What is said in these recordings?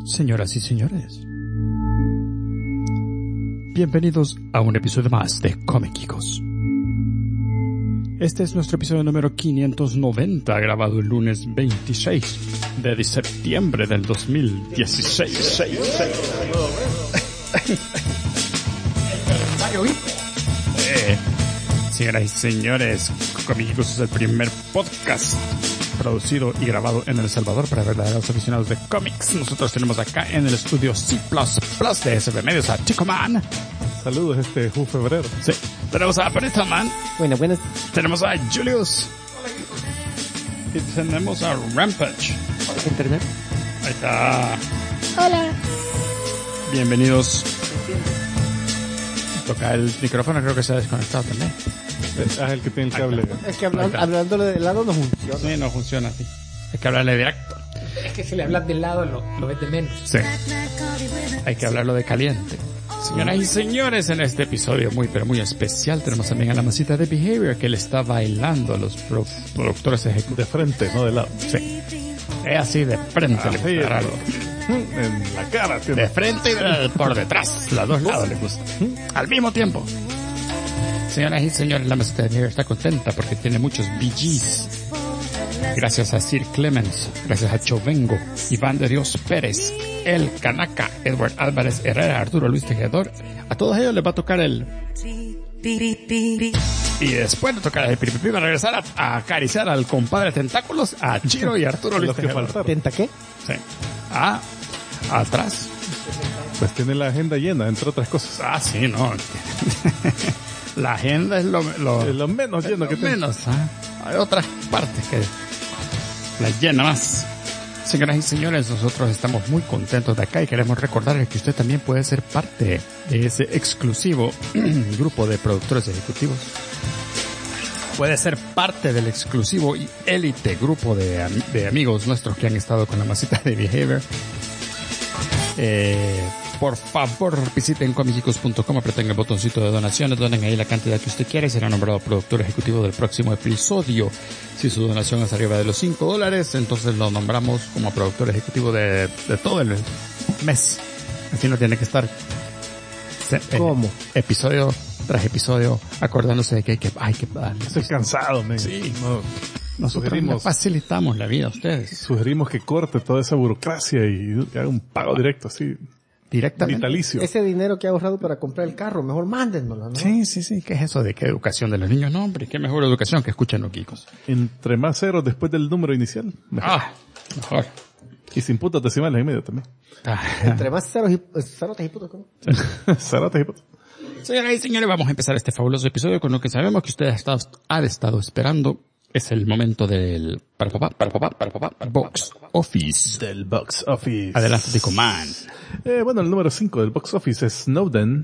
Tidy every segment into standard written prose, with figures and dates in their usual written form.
Señoras y señores, bienvenidos a un episodio más de Comiquicos. Este es nuestro episodio número 590, grabado el lunes 26 de septiembre del 2016. Señoras y señores, Comiquicos es el primer podcast producido y grabado en El Salvador para verdaderos aficionados de cómics. Nosotros tenemos acá en el estudio C++ de SB Medios a Chico Man. Saludos, febrero. Sí. Tenemos a Perito Man. Buenas. Tenemos a Julius. Y tenemos a Rampage. Internet. Ahí está. Hola. Bienvenidos. Toca el micrófono, creo que se ha desconectado también. Es el que tiene el cable. Es que hablándole de lado no funciona. Sí, no funciona así. Hay que hablarle directo. Es que si le hablas del lado lo ves de menos. Sí. Hay que hablarlo de caliente. Señoras y señores, en este episodio muy pero muy especial tenemos también a la masita de Behavior que le está bailando a los productores ejecutivos. De frente, no de lado. Sí. Es así de frente, le gusta agarrarlo. En la cara. Tío. De frente y por detrás. Los dos lados le gusta. Al mismo tiempo. Señoras y señores, la masita de Behavior está contenta porque tiene muchos BGs. Gracias a Sir Clemens, gracias a Chovengo, Iván de Dios Pérez, El Canaca, Edward Álvarez Herrera, Arturo Luis Tejedor. A todos ellos les va a tocar el... Y después de tocar el piripipi va a regresar a acariciar al compadre Tentáculos, a Chiro y Arturo Luis Tejedor. ¿Tenta qué? Sí. Atrás. Pues tiene la agenda llena, entre otras cosas. Sí, no. La agenda es lo menos lleno que tiene. Menos, hay otras partes que la llena más. Señoras y señores, nosotros estamos muy contentos de acá y queremos recordarles que usted también puede ser parte de ese exclusivo grupo de productores ejecutivos. Puede ser parte del exclusivo y élite grupo de amigos nuestros que han estado con la masita de Behavior. Por favor, visiten comiquicos.com, aprieten el botoncito de donaciones, donen ahí la cantidad que usted quiera y será nombrado productor ejecutivo del próximo episodio. Si su donación es arriba de los $5, entonces lo nombramos como productor ejecutivo de todo el mes. Así no tiene que estar ¿Cómo? Episodio tras episodio acordándose de que hay que darle. Estoy cansado, men. Sí. Nosotros le facilitamos la vida a ustedes. Sugerimos que corte toda esa burocracia y haga un pago directo así. Directamente. Vitalicio. Ese dinero que ha ahorrado para comprar el carro, mejor mándenmelo, ¿no? Sí. ¿Qué es eso de qué educación de los niños? No, hombre, qué mejor educación que escuchan los geekos. Entre más ceros después del número inicial, mejor. Mejor. Y sin puntos decimales en medio también. Entre más ceros y putos, ¿cómo? Cerotes y putos. Señoras y señores, vamos a empezar este fabuloso episodio con lo que sabemos que ustedes han estado esperando. Es el momento del Box Office. Del Box Office. Adelante, Tico Man. Bueno, el número 5 del Box Office es Snowden.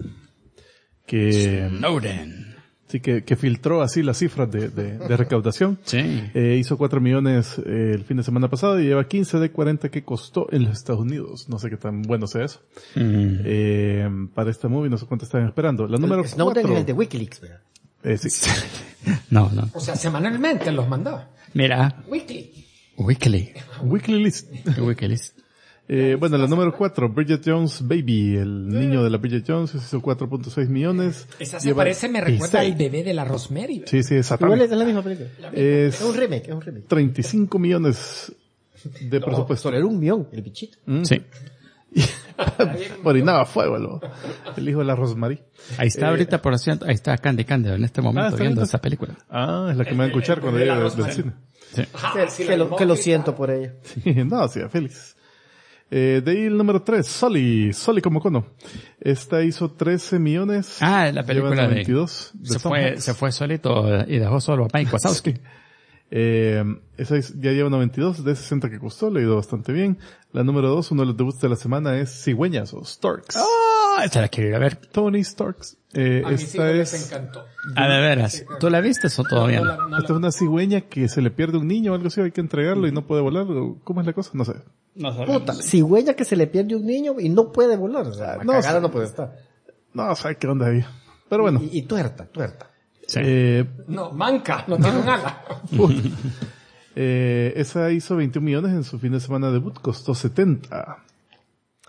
Sí, que filtró así las cifras de recaudación. Sí. Hizo 4 millones el fin de semana pasado y lleva 15 de 40 que costó en los Estados Unidos. No sé qué tan bueno sea eso. Para esta movie no sé cuánto están esperando. La número 4. Snowden es el de Wikileaks, ¿verdad? Sí. No. O sea, semanalmente los mandaba. Mira. Weekly. Wikileaks. Bueno, la número 4, Bridget Jones Baby, el niño de la Bridget Jones, hizo 4.6 millones. Esa se parece, me recuerda al bebé de la Rosemary. Sí, es Igual es la misma película. Es un remake. 35 millones de presupuesto. Solo era $1 millón, el bichito. Sí. Orinaba fuego el hijo de la Rosemary. Ahí está ahorita ahí está Candy en este momento viendo esa película. Es la que me va a escuchar cuando llegue del cine. Sí. Que lo siento por ella. Sí, no, sí, feliz. De ahí el número 3, Sully como cono. Esta hizo 13 millones. La película de 22 se fue solito y dejó solo a Mike Wazowski. Esa ya lleva 92 de 60 que costó, le ha ido bastante bien. La número 2, uno de los debuts de la semana es Cigüeñas o Storks. Esa la quiero ir a ver. Tony Starks. A mí sí Esta les encantó. De veras. ¿Tú la viste o todavía no? Esta es una cigüeña que se le pierde un niño o algo así, hay que entregarlo y no puede volar. ¿Cómo es la cosa? No sé. Puta, cigüeña que se le pierde un niño y no puede volar. O sea, No, cagada no puede estar. No sé qué onda ahí. Pero bueno. Y tuerta. Sí. No, manca, no tiene un ala. Esa hizo 21 millones en su fin de semana debut, costó 70.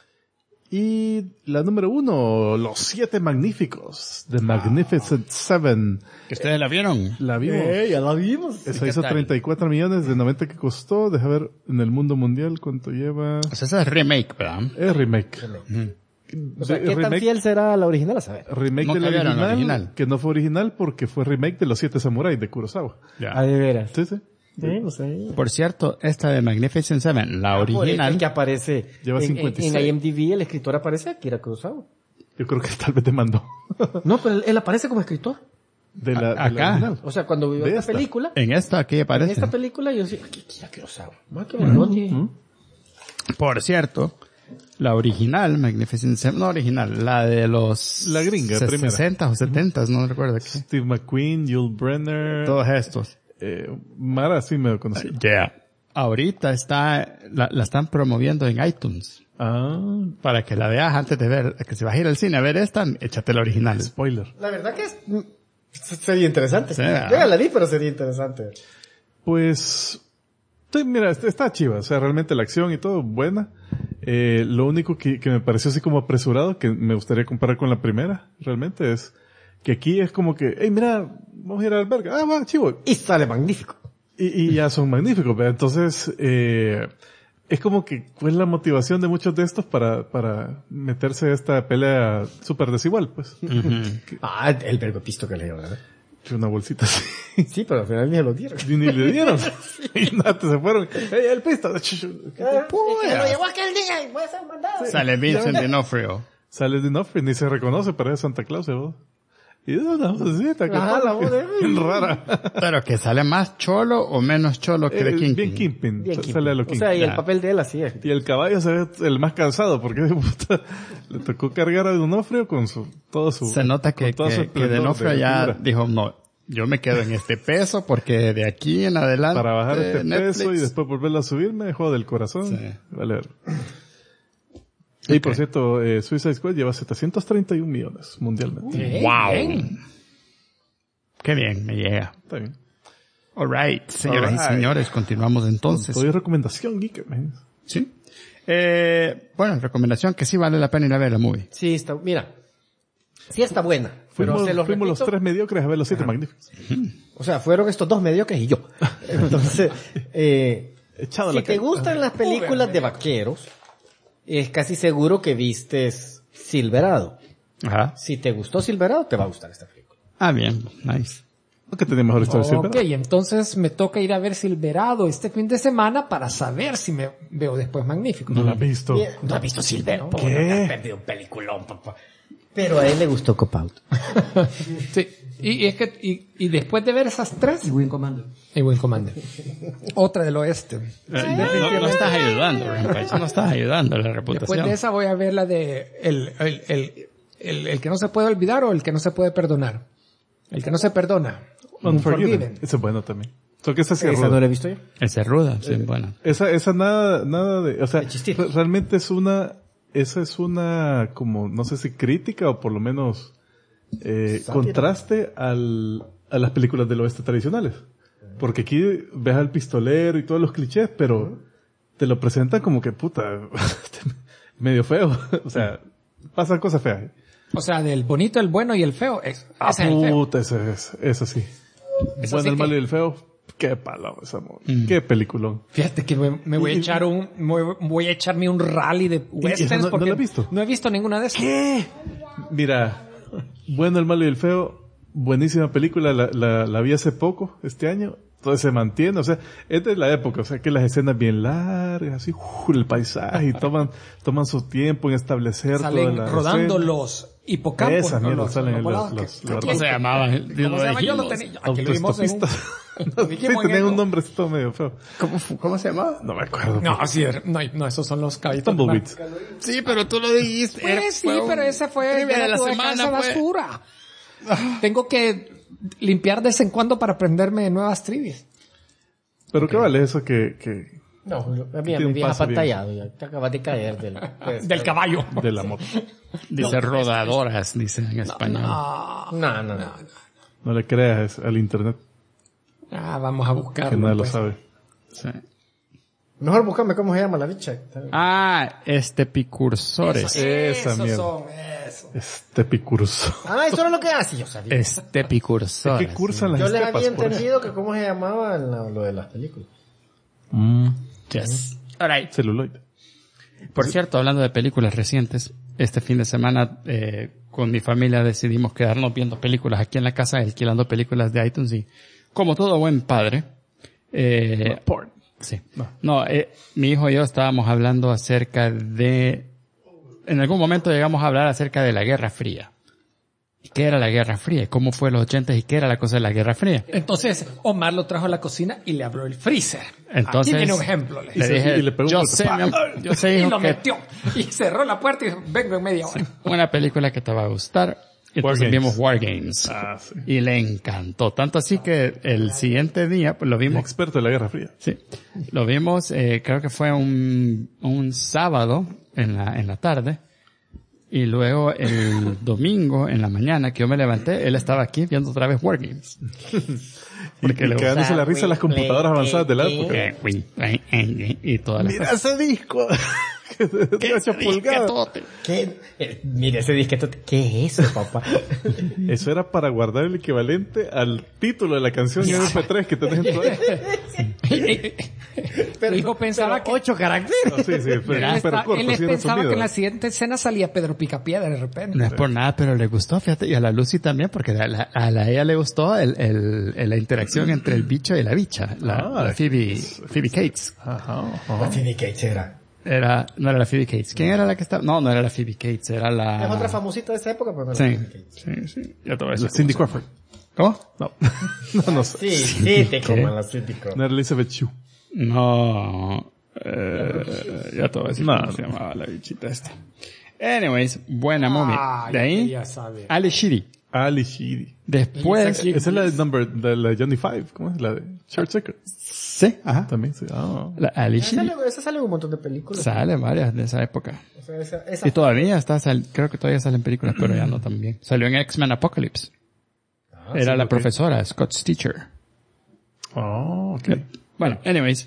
Y la número 1, Los Siete Magníficos, The Magnificent Seven. ¿Que ustedes la vieron? La vimos. Ya la vimos. Esa ¿Qué hizo tal? 34 millones de 90 que costó. Deja ver en el mundo mundial cuánto lleva. O sea, esa es remake, ¿verdad? Es remake. O sea, ¿qué tan remake, fiel será la original? A saber. remake No del cambiaron original, la original. que no fue original porque fue remake de Los Siete Samuráis de Kurosawa. Ah, de veras. Sí, sí. Sí, no sé. Por cierto, esta de Magnificent Seven, la Por eso original, es que aparece Lleva en 56. IMDb, el escritor aparece Akira Kurosawa. Yo creo que tal vez te mandó. No, pero él aparece como escritor. De la Acá. original. O sea, cuando vio De esta esta. película, en esta aquí en aparece. esta película yo decía, Akira Kurosawa. Más que vergüenza. Por cierto, la original, Magnificent Seven, no original, la de los... La gringa, primera. 60 o 70, no recuerdo qué. Steve McQueen, Yul Brenner. Todos estos. Mara sí me conocí. Yeah. Ahorita está, la están promoviendo en iTunes. Ah, Para que la veas antes de ver, que si vas a ir al cine a ver esta, échate la original. spoiler. La verdad que sería interesante. Sí, Yo ya la vi, pero sería interesante. Pues, sí, mira, está chiva. O sea, realmente la acción y todo, buena. Lo único que me pareció así como apresurado, que me gustaría comparar con la primera, realmente, es que aquí es como que, hey, mira, vamos a ir al albergue. Ah, va, chivo. Y sale magnífico. Y ya son magníficos, ¿verdad? Entonces, es como que fue la motivación de muchos de estos para meterse a esta pelea súper desigual, pues. Ah, el vergopisto que le dio, ¿verdad? Que una bolsita así. Sí, pero al final ni se lo dieron. Y ni le dieron. Y nada, se fueron. ¡Ey, el pisto! Se lo llevó aquel día y voy a ser mandado. Sale Vincent D'Onofrio. Sale de Nofri, ni se reconoce, pero es Santa Claus, ¿verdad? Y es una vocecita que Ajá, la voz de bien rara. Pero que sale más cholo o menos cholo que de Kingpin. Bien Kingpin. Bien Sale a lo O Kingpin. sea, y el Ya. papel de él así es. Y el caballo se ve el más cansado, porque puta, le tocó cargar a Donofrio con todo su... Se nota que con todo su esplendor D'Onofrio de ya figura. dijo, no, yo me quedo en este peso porque de aquí en adelante... Para bajar este Netflix- peso y después volverlo a subir me dejó del corazón. Sí. Vale. Y por cierto, Suicide Squad lleva 731 millones mundialmente. ¡Wow! Bien. Qué bien, me llega. Está bien. Alright, señoras y Alright. señores, continuamos entonces. Doy recomendación, Geek, man. Sí. Bueno, recomendación que sí vale la pena ir a ver la movie. Sí, está, mira. Sí está buena. Pero Fuimos, se los fuimos los repito. tres mediocres a ver los 7 magníficos. O sea, fueron estos dos mediocres y yo. Entonces, Echado si la te cara. gustan las películas de vaqueros, es casi seguro que vistes Silverado. Ajá. Si te gustó Silverado, te va a gustar esta película. Ah, bien, nice. Que tiene mejor historia. Ok, entonces me toca ir a ver Silverado este fin de semana para saber si me veo después Magnífico. No la has visto. Bien. ¿No has visto Silverado? ¿Qué? Te has perdido un peliculón, papá. Pero a él le gustó Cop Out. Sí. Y es que, y después de ver esas tres, Wing Commander. y Wing Commander. Otra del oeste. No estás ayudando, Rampage. No estás ayudando a la Después reputación. de esa voy a ver la de el que no se puede olvidar o el que no se puede perdonar. El que no se perdona. Unforgiven. Ese es bueno también. Solo que esa sí es Esa ruda. no la he visto yo. Esa es ruda, sí, bueno. Esa nada de, o sea, De chistito. realmente esa es una, como, no sé si crítica o por lo menos, contraste a las películas del oeste tradicionales. Porque aquí ves al pistolero y todos los clichés, pero te lo presentan como que puta, medio feo. O sea, pasan cosas feas. O sea, del bonito, el bueno y el feo. Ese es el feo. Puta, eso sí. Eso Bueno, sí el malo que- y el feo. Qué palo ese amor. Qué peliculón. Fíjate que me voy a echar voy a echarme un rally de esa westerns no porque la has visto? no he visto ninguna de esas. ¿Qué? Mira, Bueno, el malo y el feo, buenísima película, la vi hace poco, este año, entonces se mantiene, o sea, es de la época, o sea, que las escenas bien largas, así, el paisaje, y toman su tiempo en establecer Salen toda la rodando escena. los hipocampos. Esa ¿no? mierda, salen volados. los ¿Cómo se llamaban? ¿Cómo se llama? Yo lo tenía. Aquí lo vimos en un... Autoestopistas. Sí, dijimos en tenían el- un nombrecito medio feo. ¿Cómo se llamaba? No me acuerdo. No, así es. No, esos son los caballitos. Tumbleweeds. Sí, pero tú lo dijiste. Pues sí, pero ese fue trivia de la tu semana, alcance pues. basura. Tengo que limpiar de vez en cuando para aprenderme nuevas trivias. Pero qué vale eso que No, mira, Tiene mi un vieja paso bien. pantallado, ya te acabas de caer Del caballo. de la moto. Dice rodadoras, dice en español. No. No le creas al internet, Vamos a buscarlo. que nadie lo pues. sabe. Sí. Mejor búscame cómo se llama la bicha. Estepicursores. Esa mierda. Son, eso. Estepicurso. Eso era lo que hacía, yo sabía. Estepicursores. Es que cursan las Yo les estepas. había por eso. entendido que cómo se llamaba lo de las películas. Yes. Alright. Celuloide. Por cierto, hablando de películas recientes, este fin de semana con mi familia decidimos quedarnos viendo películas aquí en la casa, alquilando películas de iTunes y como todo buen padre, Porn. sí. No, mi hijo y yo estábamos hablando acerca de, en algún momento llegamos a hablar acerca de la Guerra Fría. ¿Qué era la Guerra Fría? ¿Cómo fue en los 80 y qué era la cosa de la Guerra Fría? Entonces, Omar lo trajo a la cocina y le abrió el freezer. Entonces, Aquí viene un ejemplo. Le Le dice. dije, y le pegó un yo golpe. sé, yo sé, Y hijo, lo que metió. Y cerró la puerta y dijo, vengo en media hora. una película que te va a gustar. Y entonces War Games. vimos War Games. Ah, sí. Y le encantó. Tanto así que el siguiente día, pues lo Un vimos. experto de la Guerra Fría. Sí. Lo vimos, creo que fue un sábado en la tarde. Y luego el domingo en la mañana que yo me levanté, él estaba aquí viendo otra vez War Games. Porque y le cagándose la risa a las computadoras avanzadas de la época. y todas las Mira cosas. ese disco. De 8 pulgadas. ¿Qué? Mire ese disquete. ¿Qué es eso, papá? Eso era para guardar el equivalente al título de la canción en MP3 que tenés en tu Pero hijo pensaba que 8 caracteres. Sí, sí, pero, él, pero corto, él sí, pensaba resumido. que en la siguiente escena salía Pedro Picapiedra de repente. No es por nada, pero le gustó, fíjate, y a la Lucy también, porque a ella le gustó la interacción entre el bicho y la bicha, la Phoebe Cates. Ajá. Phoebe Cates era. No era la Phoebe Cates. ¿Quién era la que estaba? No era la Phoebe Cates, era la... Es otra famosita de esa época, pero no era Sí, Phoebe Cates. sí. Ya te voy a decir. Cindy Crawford. ¿Cómo? No. No sé. Sí, te coman la Cindy Crawford. No era Elizabeth Shue. No. Ya te voy a decir cómo se llamaba la bichita esta. Anyways, buena momia. De ahí, ya sabe. Ali Sheedy. Ali Sheedy. Después... Esa es la de la Johnny Five. ¿Cómo es? La de Short Circuit. Sí, ajá. También, sí. Ah. La Ali Sheedy. Esa sale en un montón de películas. Sale varias de esa época. O sea, esa Y todavía creo que todavía salen películas, pero ya no también. Salió en X-Men Apocalypse. Era la profesora, Scott's teacher. Oh, ok. Bueno, anyways,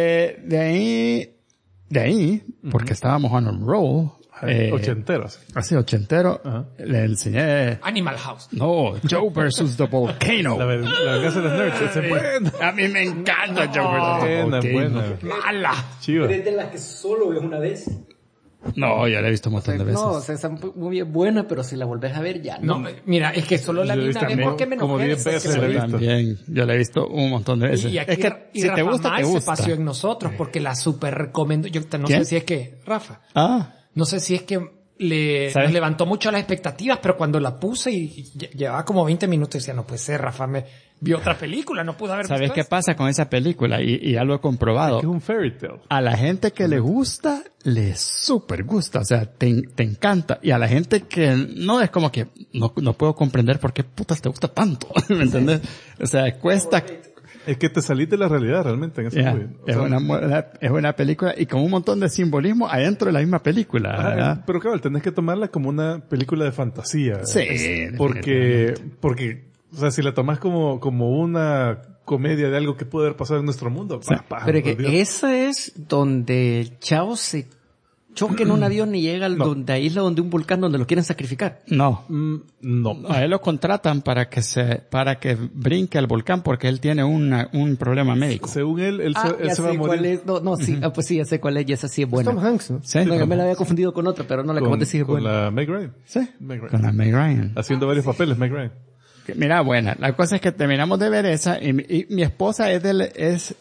de ahí, porque estábamos on a roll, Ochenteros. así ochentero, Ajá. le enseñé, Animal House. no, Joe versus the Volcano. La venganza de los nerds. Esa es buena. A mí me encanta Joe versus the Buena, Volcano. buena. ¡Mala! Chiva. Pero es de las que solo ves una vez. No, ya la he visto un montón de veces. No, o sea, está muy bien buena, pero si la volvés a ver ya No, mira, es que solo la Yo he vi visto una vez como- porque me como enojé. 10 de veces que la he vi. visto. También, yo la he visto un montón de veces. Y aquí Es que y si Rafa te gusta, te Mal gusta. se paseó en nosotros porque la super recomiendo. Yo no ¿Quién? sé si es que, Rafa, Ah, no sé si es que ¿Sabes? nos levantó mucho las expectativas, pero cuando la puse y llevaba como 20 minutos decía, no puede ser, Rafa, me vio otra película, no pudo haber ¿sabes visto qué esta. pasa con esa película? Y ya lo he comprobado. Que es un fairy tale. A la gente que le gusta, le súper gusta, o sea, te encanta. Y a la gente que no es como que, no puedo comprender por qué putas te gusta tanto, ¿me entendés? O sea, cuesta. Es que te salís de la realidad realmente en ese Yeah, movie. O es sea, es una película y con un montón de simbolismo adentro de la misma película, ajá, ¿verdad? pero claro, tenés que tomarla como una película de fantasía. Sí, Porque, o sea, si la tomás como una comedia de algo que puede haber pasado en nuestro mundo. Pero es por Dios. que esa es donde el chavo se choca en un avión y llega a la isla donde un volcán donde lo quieren sacrificar. No. No. A él lo contratan para que brinque al volcán porque él tiene un problema médico. Según él Ya se va a sé morir. cuál es. No, sí, pues sí, ya sé cuál es y esa sí es buena. Tom Hanks, ¿no? Sí, No, yo me la había confundido con otra, pero no la que vos decís es con buena. la Meg Ryan. sí, Meg Ryan. con la Meg Ryan. Haciendo varios papeles, Meg Ryan. Mira, buena. La cosa es que terminamos de ver esa y mi esposa es del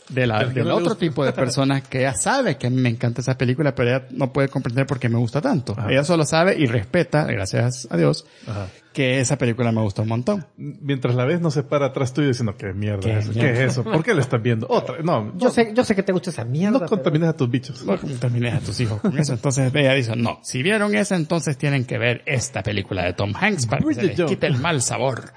otro tipo de persona que ella sabe que a mí me encanta esa película, pero ella no puede comprender por qué me gusta tanto. Ajá. Ella solo sabe y respeta, gracias a Dios, Ajá. que esa película me gusta un montón. Mientras la ves, no se para atrás tuyo diciendo, ¿qué mierda es eso? ¿Qué es eso? ¿Por qué lo estás viendo? Otra. No, Yo sé que te gusta esa mierda. no contamines a tus bichos. No contamines a tus hijos con eso. Entonces ella dice, no, si vieron esa, entonces tienen que ver esta película de Tom Hanks para que se les Bridget quite el mal sabor.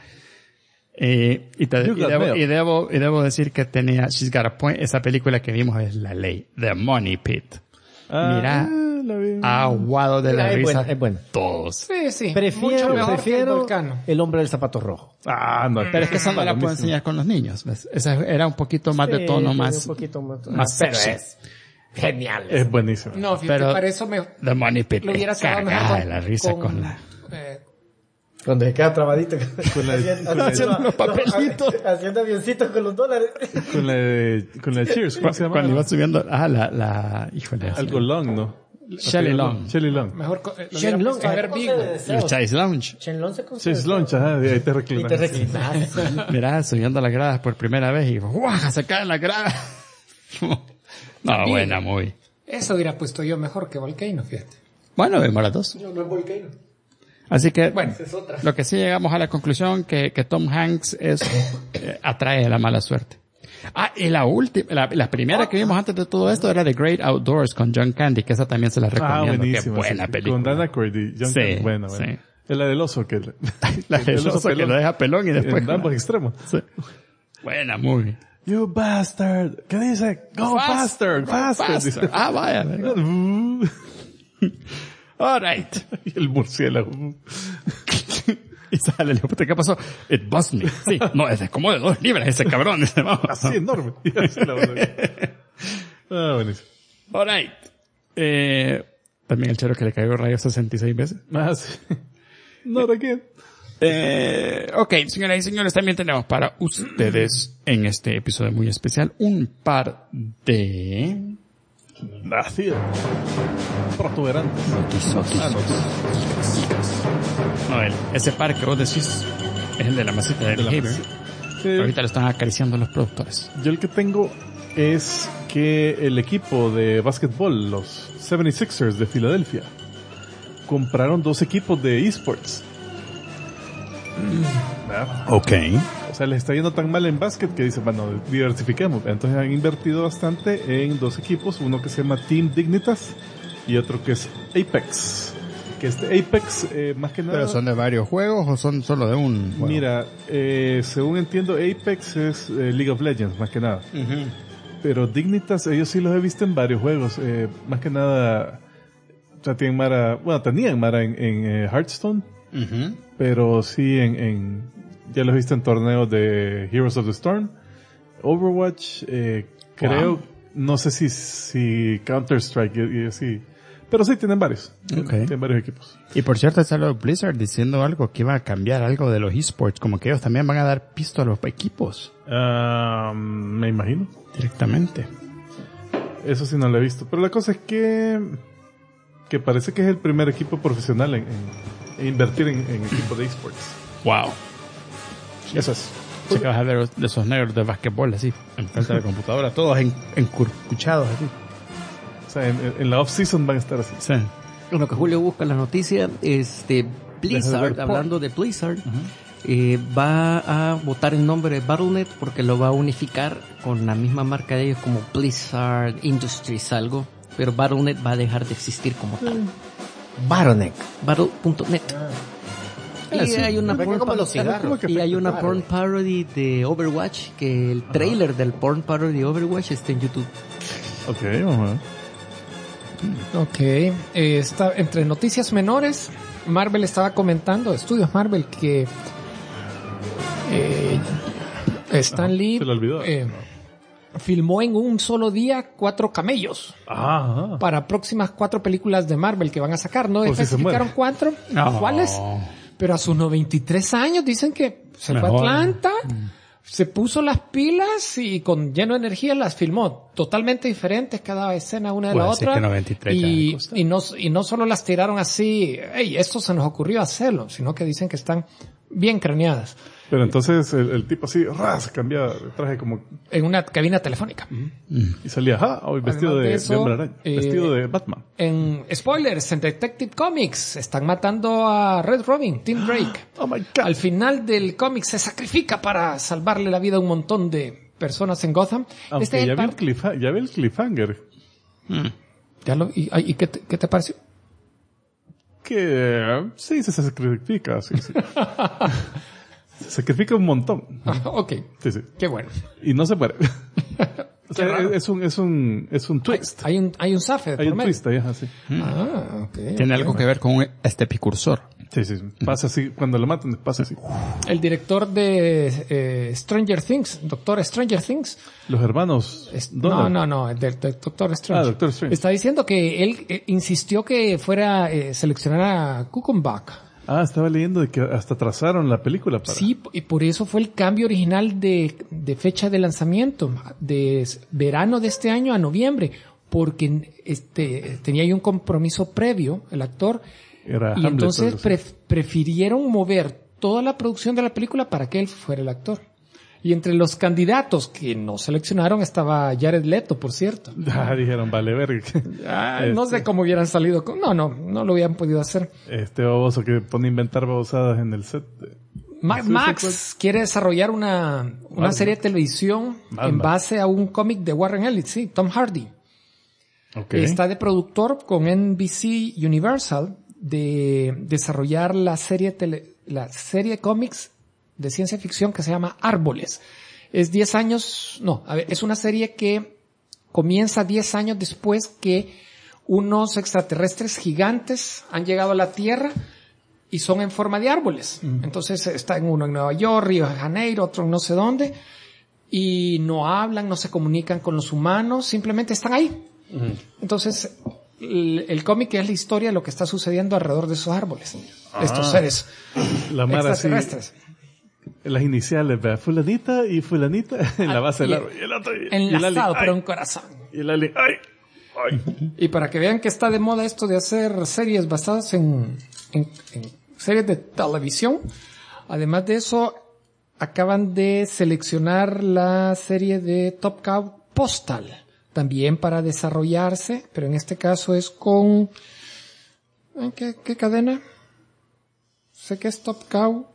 Y You got mail. debo decir que tenía She's Got a Point. Esa película que vimos es La Ley, The Money Pit. Mira, la vi. aguado de la Es risa. buena, es buena. Todos. Sí, sí. Mucho mejor que el Prefiero Volcano. el hombre del zapato rojo. No. Pero es que esa no la puedo mismo. enseñar con los niños. ¿Ves? Esa era un poquito más de tono, Sí, más un poquito más. más Pero sexy. es. Genial. Es buenísimo. No, fíjate, Pero para eso The Money Pit lo hubiera es sacado cagada mejor de la risa con la... Cuando se queda trabadito. Con la, Haciendo los papelitos. Haciendo avioncitos con los dólares. con la Cheers, ¿cómo se llama? Cuando iba subiendo... híjole. Algo long, ¿no? Shelley Long. Shelley Long. mejor lo Shen hubiera Long. puesto a ver Big. El Chase Lounge. Shenlong se consigue. Chase Lunch, ajá, ahí te Y reclinas. te reclinas. Mirá, subiendo las gradas por primera vez y ¡guau! Se caen las gradas. No, buena, muy. Eso hubiera puesto yo mejor que Volcano, fíjate. Bueno, vemos las dos. No es Volcano. Así que, Bueno, lo que sí llegamos a la conclusión que Tom Hanks atrae la mala suerte. Y la última, la primera que vimos antes de todo esto era The Great Outdoors con John Candy, que esa también se la recomiendo. buenísima. Qué buena sí. película. Con Dan Aykroyd y John Sí, Candy. Bueno. sí. Es la del oso que... La del oso que lo deja pelón y después... En ambos extremos. Sí. Buena, muy. You bastard. ¿Qué dice? Go faster, faster. Ah, vaya. ¿verdad? All right. Y el murciélago. Y sale, le digo, ¿qué pasó? It buzzed me. Sí, no, es como de 2 libras ese cabrón. Dice, vamos. Así enorme. Y así la buenísimo. All right. También el chero que le cayó rayos 66 veces. Más. Not again. Ok, señoras y señores, también tenemos para ustedes en este episodio muy especial un par de... Así. Protuberantes. No, ese par que vos decís es el de la masita de Behavior. Sí. Ahorita lo están acariciando los productores. Yo el que tengo es que el equipo de básquetbol, los 76ers de Filadelfia, compraron 2 equipos de esports. ¿Verdad? Ok. O sea, les está yendo tan mal en básquet que dicen, bueno, diversifiquemos. Entonces han invertido bastante en 2 equipos, uno que se llama Team Dignitas y otro que es Apex. Que este Apex, más que nada... ¿Pero son de varios juegos o son solo de un juego? Mira, según entiendo, Apex es League of Legends, más que nada. Pero Dignitas, ellos sí los he visto en varios juegos. Más que nada, ya tienen Mara... Bueno, tenían Mara en Hearthstone. Pero sí ya los he visto en torneos de Heroes of the Storm, Overwatch, creo, no sé si Counter-Strike y así, pero sí tienen varios, tienen varios equipos. Y por cierto, salió Blizzard diciendo algo que iba a cambiar algo de los esports, como que ellos también van a dar pisto a los equipos. Me imagino. Directamente. Eso sí no lo he visto, pero la cosa es que parece que es el primer equipo profesional en invertir en equipo de esports. Wow. Eso es. Sé que vas a ver de esos negros de basquetbol así, en frente de la computadora, todos encurcuchados así. O sea, en la off-season van a estar así. Sí. Bueno, que Julio busca la noticia, Blizzard, hablando de Blizzard, va a botar el nombre de Battle.net porque lo va a unificar con la misma marca de ellos como Blizzard Industries algo, pero Battle.net va a dejar de existir como tal. Battle.net. Battle.net. Y hay una Me como los cigarros. y hay una porn parody de Overwatch, que el trailer del porn parody de Overwatch está en YouTube. Ok, vamos a ver. Ok, está entre noticias menores. Marvel estaba comentando, Estudios Marvel, que Stan Lee se le olvidó. filmó en un solo día 4 camellos para próximas 4 películas de Marvel que van a sacar. No Por si se especificaron muere. 4 cuáles, pero a sus 93 años dicen que se fue a Mejor. Atlanta, se puso las pilas y con lleno de energía las filmó totalmente diferentes cada escena una de la Pues sí otra. que 93 y ya no solo las tiraron así, hey, esto se nos ocurrió hacerlo, sino que dicen que están bien craneadas Pero entonces el tipo así, se cambiaba de traje como... en una cabina telefónica. Y salía, hoy vestido Además de de eso, Hombre Araña, vestido de Batman. En spoilers, en Detective Comics están matando a Red Robin, Tim Drake. Oh my God. Al final del cómic se sacrifica para salvarle la vida a un montón de personas en Gotham. Aunque Este es ya, el ya vi el cliffhanger. ¿Y qué te pareció? Que sí, se sacrifica, sí. Se sacrifica un montón. Ok, Sí. qué bueno. Y no se muere. O sea, raro. es un twist. Hay un zafe de Hay por un medio. twist ahí, así. Ah, ok. Tiene algo que ver con este precursor. Sí. Pasa así. Cuando lo matan, pasa así. El director de Stranger Things, Doctor Stranger Things. Los hermanos. No, el Doctor Strange. Doctor Strange. Está diciendo que él insistió que fuera seleccionar a Kuchenbach. Estaba leyendo de que hasta trazaron la película para... Sí, y por eso fue el cambio original de fecha de lanzamiento, de verano de este año a noviembre, porque tenía ahí un compromiso previo, el actor, Era y Hamlet, entonces prefirieron mover toda la producción de la película para que él fuera el actor. Y entre los candidatos que no seleccionaron estaba Jared Leto, por cierto. Dijeron, vale, verga. No sé cómo hubieran salido. No lo hubieran podido hacer. Este baboso que pone a inventar babosadas en el set. Max quiere desarrollar una serie de televisión en base a un cómic de Warren Ellis, sí, Tom Hardy. Okay. Está de productor con NBC Universal de desarrollar la serie de cómics de ciencia ficción que se llama Árboles. Es es una serie que comienza 10 años después que unos extraterrestres gigantes han llegado a la Tierra y son en forma de árboles. Entonces está uno en Nueva York, Río de Janeiro, otro en no sé dónde, y no hablan, no se comunican con los humanos, simplemente están ahí. Entonces el cómic es la historia de lo que está sucediendo alrededor de esos árboles, estos seres extraterrestres. Las iniciales, ¿verdad? Fulanita y fulanita en la base del árbol. Y el otro. Enlazado, pero un corazón. Y el ali, ¡ay! Y para que vean que está de moda esto de hacer series basadas en series de televisión, además de eso, acaban de seleccionar la serie de Top Cow Postal, también para desarrollarse, pero en este caso es con... ¿Qué cadena? Sé que es Top Cow.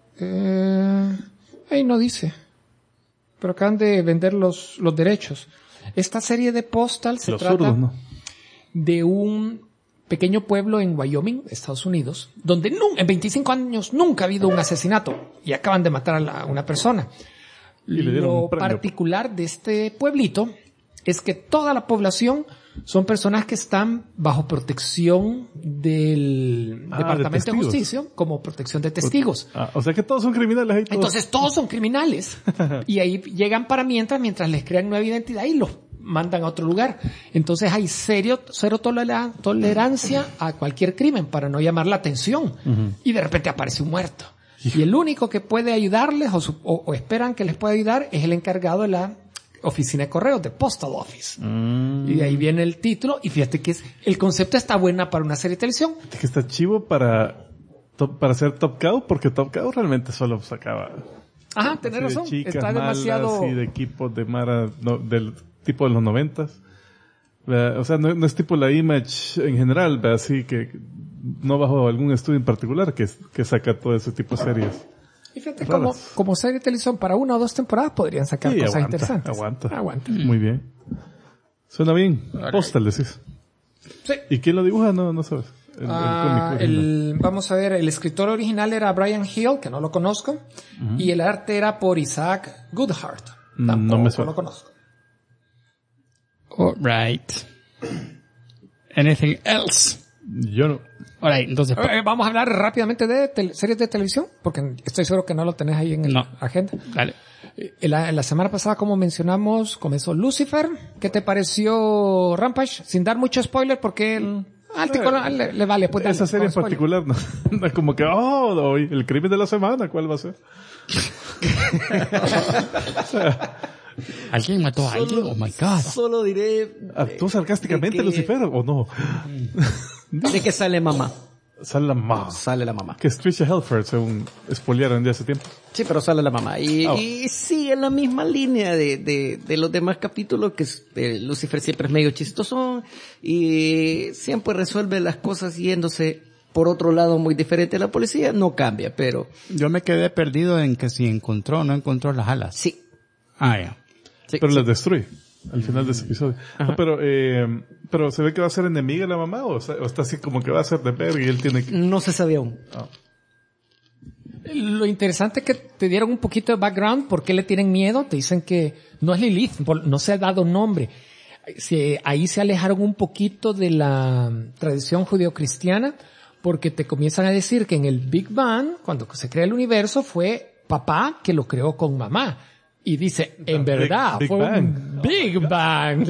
Ahí no dice, pero acaban de vender los derechos. Esta serie de Postal se trata de un pequeño pueblo en Wyoming, Estados Unidos, donde en 25 años nunca ha habido un asesinato y acaban de matar a una persona. Lo particular de este pueblito es que toda la población son personas que están bajo protección del Departamento de Justicia, como protección de testigos. O sea que todos son criminales ahí. Entonces todos son criminales. Y ahí llegan para mientras les crean nueva identidad y los mandan a otro lugar. Entonces hay cero tolerancia a cualquier crimen para no llamar la atención. Y de repente aparece un muerto. Y el único que puede ayudarles o esperan que les pueda ayudar es el encargado de la oficina de correos, de Postal Office. Y de ahí viene el título. Y fíjate que el concepto está buena para una serie de televisión. Es que está chivo para hacer Top Cow, porque Top Cow realmente solo sacaba... tenés razón. De chicas está demasiado... malas y de equipos de Mara, del tipo de los 90s. O sea, no es tipo la Image en general, así que no bajo algún estudio en particular que saca todo ese tipo de series. Y fíjate, como serie de televisión para 1 o 2 temporadas podrían sacar cosas interesantes. Aguanta. Muy bien. Suena bien. Postal, decís. Sí. ¿Y quién lo dibuja? No sabes. Vamos a ver, el escritor original era Brian Hill, que no lo conozco, y el arte era por Isaac Goodhart. Tampoco lo conozco. All right. Anything else? Yo no. All right, entonces... vamos a hablar rápidamente de series de televisión, porque estoy seguro que no lo tenés ahí en la agenda. Dale. La semana pasada, como mencionamos, comenzó Lucifer. ¿Qué te pareció Rampage? Sin dar mucho spoiler, porque al tico le vale. Pues, esa serie en particular no es como que, hoy el crimen de la semana, ¿cuál va a ser? ¿Alguien mató a alguien? Oh my God. Solo diré... ¿Actuó sarcásticamente Lucifer o no? De que sale mamá. Sale la mamá. Sale la mamá. Que es Tricia Helfer, según spoilearon de hace tiempo. Sí, pero sale la mamá. Y sigue la misma línea de los demás capítulos, que Lucifer siempre es medio chistoso y siempre resuelve las cosas yéndose por otro lado muy diferente a la policía. No cambia, pero... Yo me quedé perdido en que si encontró o no encontró las alas. Sí. Ya. Sí, pero las destruye al final de ese episodio. No, pero se ve que va a ser enemiga la mamá o está así como que va a ser de verga y él tiene que... No se sabía aún. Lo interesante es que te dieron un poquito de background. ¿Por qué le tienen miedo? Te dicen que no es Lilith, no se ha dado nombre. Ahí se alejaron un poquito de la tradición judeocristiana, porque te comienzan a decir que en el Big Bang, cuando se crea el universo, fue papá que lo creó con mamá. Y dice, en verdad, Big fue Bang. un Big Bang.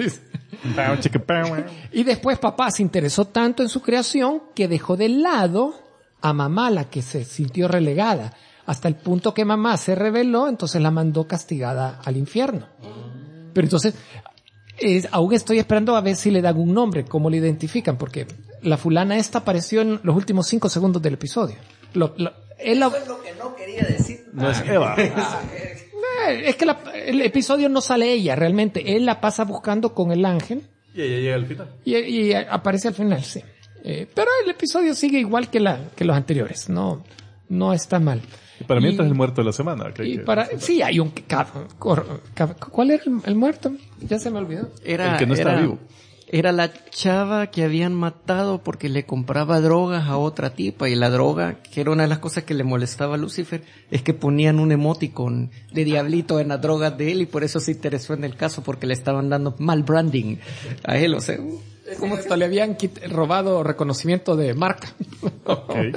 Y después papá se interesó tanto en su creación que dejó de lado a mamá, la que se sintió relegada, hasta el punto que mamá se rebeló, entonces la mandó castigada al infierno. Pero entonces, aún estoy esperando a ver si le dan un nombre, cómo le identifican, porque la fulana esta apareció en los últimos 5 segundos del episodio. Eso es lo que no quería decir. No es Eva. Es que el episodio no sale ella, realmente. Él la pasa buscando con el ángel. Y ella llega al final. Y aparece al final, sí. Pero el episodio sigue igual que los anteriores. No está mal. Y para mí, este es el muerto de la semana. Sí, hay un... ¿Cuál era el muerto? Ya se me olvidó. El que no está vivo. Era la chava que habían matado porque le compraba drogas a otra tipa, y la droga, que era una de las cosas que le molestaba a Lucifer, es que ponían un emoticon de diablito en las drogas de él, y por eso se interesó en el caso, porque le estaban dando mal branding a él, o sea... Como si le habían robado reconocimiento de marca. Okay.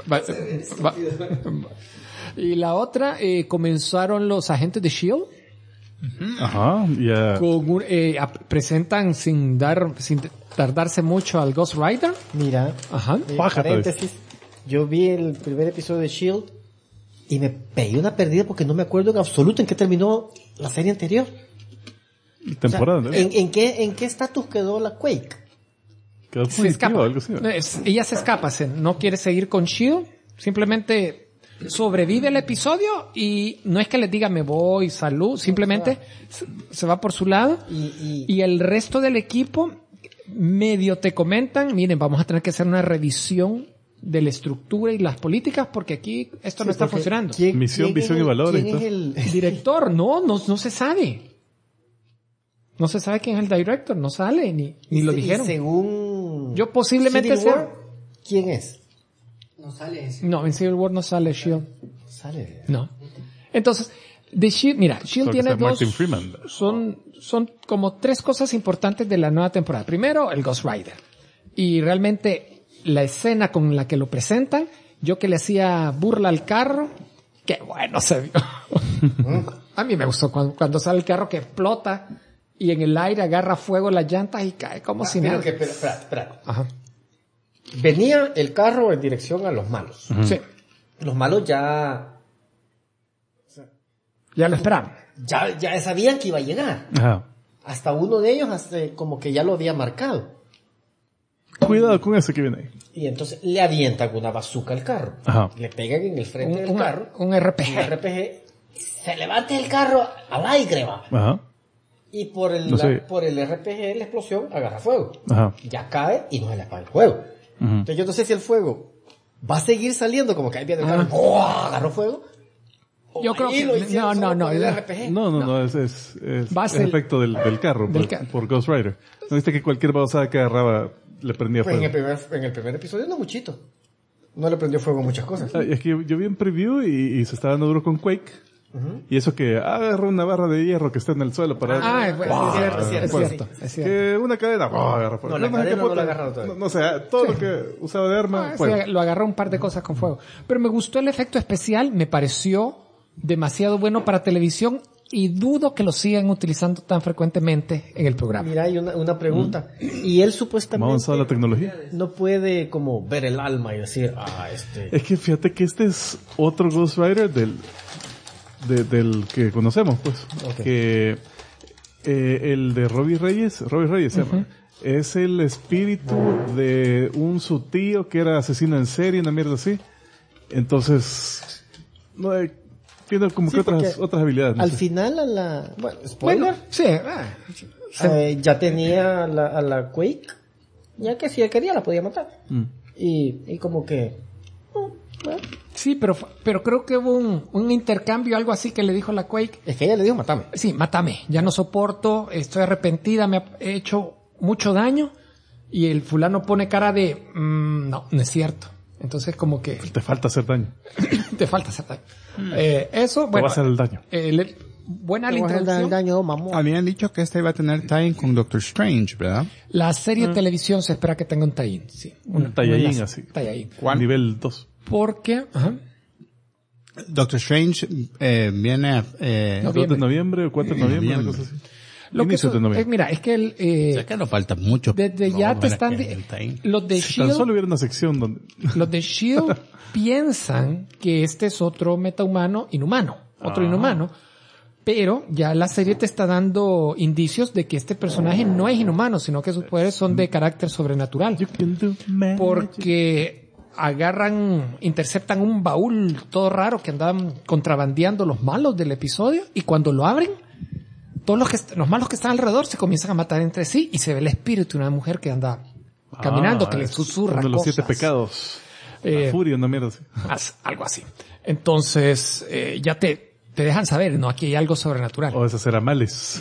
Y la otra, comenzaron los agentes de S.H.I.E.L.D. Ajá, ya. Presentan sin tardarse mucho al Ghost Rider. Mira, Ajá. paréntesis, yo vi el primer episodio de S.H.I.E.L.D. y me pegué una perdida porque no me acuerdo en absoluto en qué terminó la serie anterior. Temporada, o sea, ¿en qué estatus quedó la Quake? Quedó Se escapa. algo así, ¿no? Ella se escapa, no quiere seguir con S.H.I.E.L.D., simplemente sobrevive el episodio y no es que les diga me voy, salud, simplemente se va por su lado y el resto del equipo medio te comentan, miren, vamos a tener que hacer una revisión de la estructura y las políticas porque aquí esto no está funcionando. Misión, visión y valores. ¿Quién es el Director, no se sabe. No se sabe quién es el director, no sale, ni lo dijeron. Según Yo posiblemente Civil sea... War, ¿quién es? No sale eso. No, en Civil War no sale S.H.I.E.L.D. Sale. No. Entonces, de S.H.I.E.L.D., mira, S.H.I.E.L.D. tiene dos... Martin Freeman. Son como 3 cosas importantes de la nueva temporada. Primero, el Ghost Rider. Y realmente, la escena con la que lo presentan, yo que le hacía burla al carro, qué bueno se vio. A mí me gustó cuando sale el carro que explota y en el aire agarra fuego las llantas y cae como si nada. Espera. Ajá. Venía el carro en dirección a los malos. Sí. Los malos ya Ya lo esperaban. ya sabían que iba a llegar. Ajá. Hasta uno de ellos como que ya lo había marcado. Cuidado con ese que viene ahí. Y entonces le avientan una bazooka al carro. Ajá. Le pegan en el frente del carro. Un RPG. Un RPG. Se levanta el carro al aire, va. Ajá. Y por el RPG la explosión agarra fuego. Ajá. Ya cae y no se le apaga el fuego. Entonces yo no sé si el fuego va a seguir saliendo como que ahí viene el carro. ¡Oh! Agarró fuego. Yo creo que lo hicieron no, con el RPG. No, es efecto del carro, por Ghost Rider. ¿No viste que cualquier babosada que agarraba le prendía Pues fuego? en el primer episodio no muchito. No le prendió fuego a muchas cosas. Es que yo vi en preview y se estaba dando duro con Quake. Y eso que agarró una barra de hierro que está en el suelo para... es cierto. Que una cadena, agarra fuego. No, la cadena no la ha agarrado todavía. No sé, todo lo que usaba de arma, fuego. Sí, lo agarró un par de cosas con fuego. Pero me gustó el efecto especial, me pareció demasiado bueno para televisión y dudo que lo sigan utilizando tan frecuentemente en el programa. Mira, hay una pregunta. Y él ¿Cómo supuestamente avanzado la tecnología? no puede como ver el alma y decir, Es que fíjate que este es otro Ghost Rider del que conocemos, pues. Okay. Que el de Robbie Reyes se llama. Es el espíritu de su tío que era asesino en serie, una mierda así. Entonces, no tiene como Sí, que otras habilidades. No al sé. final bueno, spoiler, Bueno, sí. ya tenía a la Quake, ya que si él quería la podía matar. Y como que... bueno. Sí, pero creo que hubo un intercambio, algo así que le dijo la Quake. Es que ella le dijo, matame. Sí, mátame, ya no soporto, estoy arrepentida, me he hecho mucho daño. Y el fulano pone cara de, no es cierto. Entonces como que Te falta hacer daño. te falta hacer daño. Eso, Te bueno. va a hacer el daño. buena la Te voy a hacer introducción. daño, mamón. Habían dicho que esta iba a tener tie-in con Doctor Strange, ¿verdad? La serie de televisión se espera que tenga un tie-in, sí. Un Tallaín enlace. así. Tallaín. Nivel 2. Porque, Doctor Strange viene a... 2 de noviembre o 4 de noviembre, una cosa así. lo que Inicios de noviembre. mira, es que o sea que no falta mucho. desde ya te están, los de Tan solo Shield, hubiera una sección donde... los de Shield piensan que este es otro metahumano inhumano, inhumano, pero ya la serie te está dando indicios de que este personaje no es inhumano, sino que sus poderes son de carácter sobrenatural. You can do magic. Porque interceptan un baúl todo raro que andaban contrabandeando los malos del episodio, y cuando lo abren, todos los malos que están alrededor se comienzan a matar entre sí, y se ve el espíritu de una mujer que anda caminando, que le susurra uno de los cosas. 7 pecados. Eh, La furia, una mierda así. Algo así. Entonces, ya te dejan saber, ¿no? Aquí hay algo sobrenatural. O esa será Malice.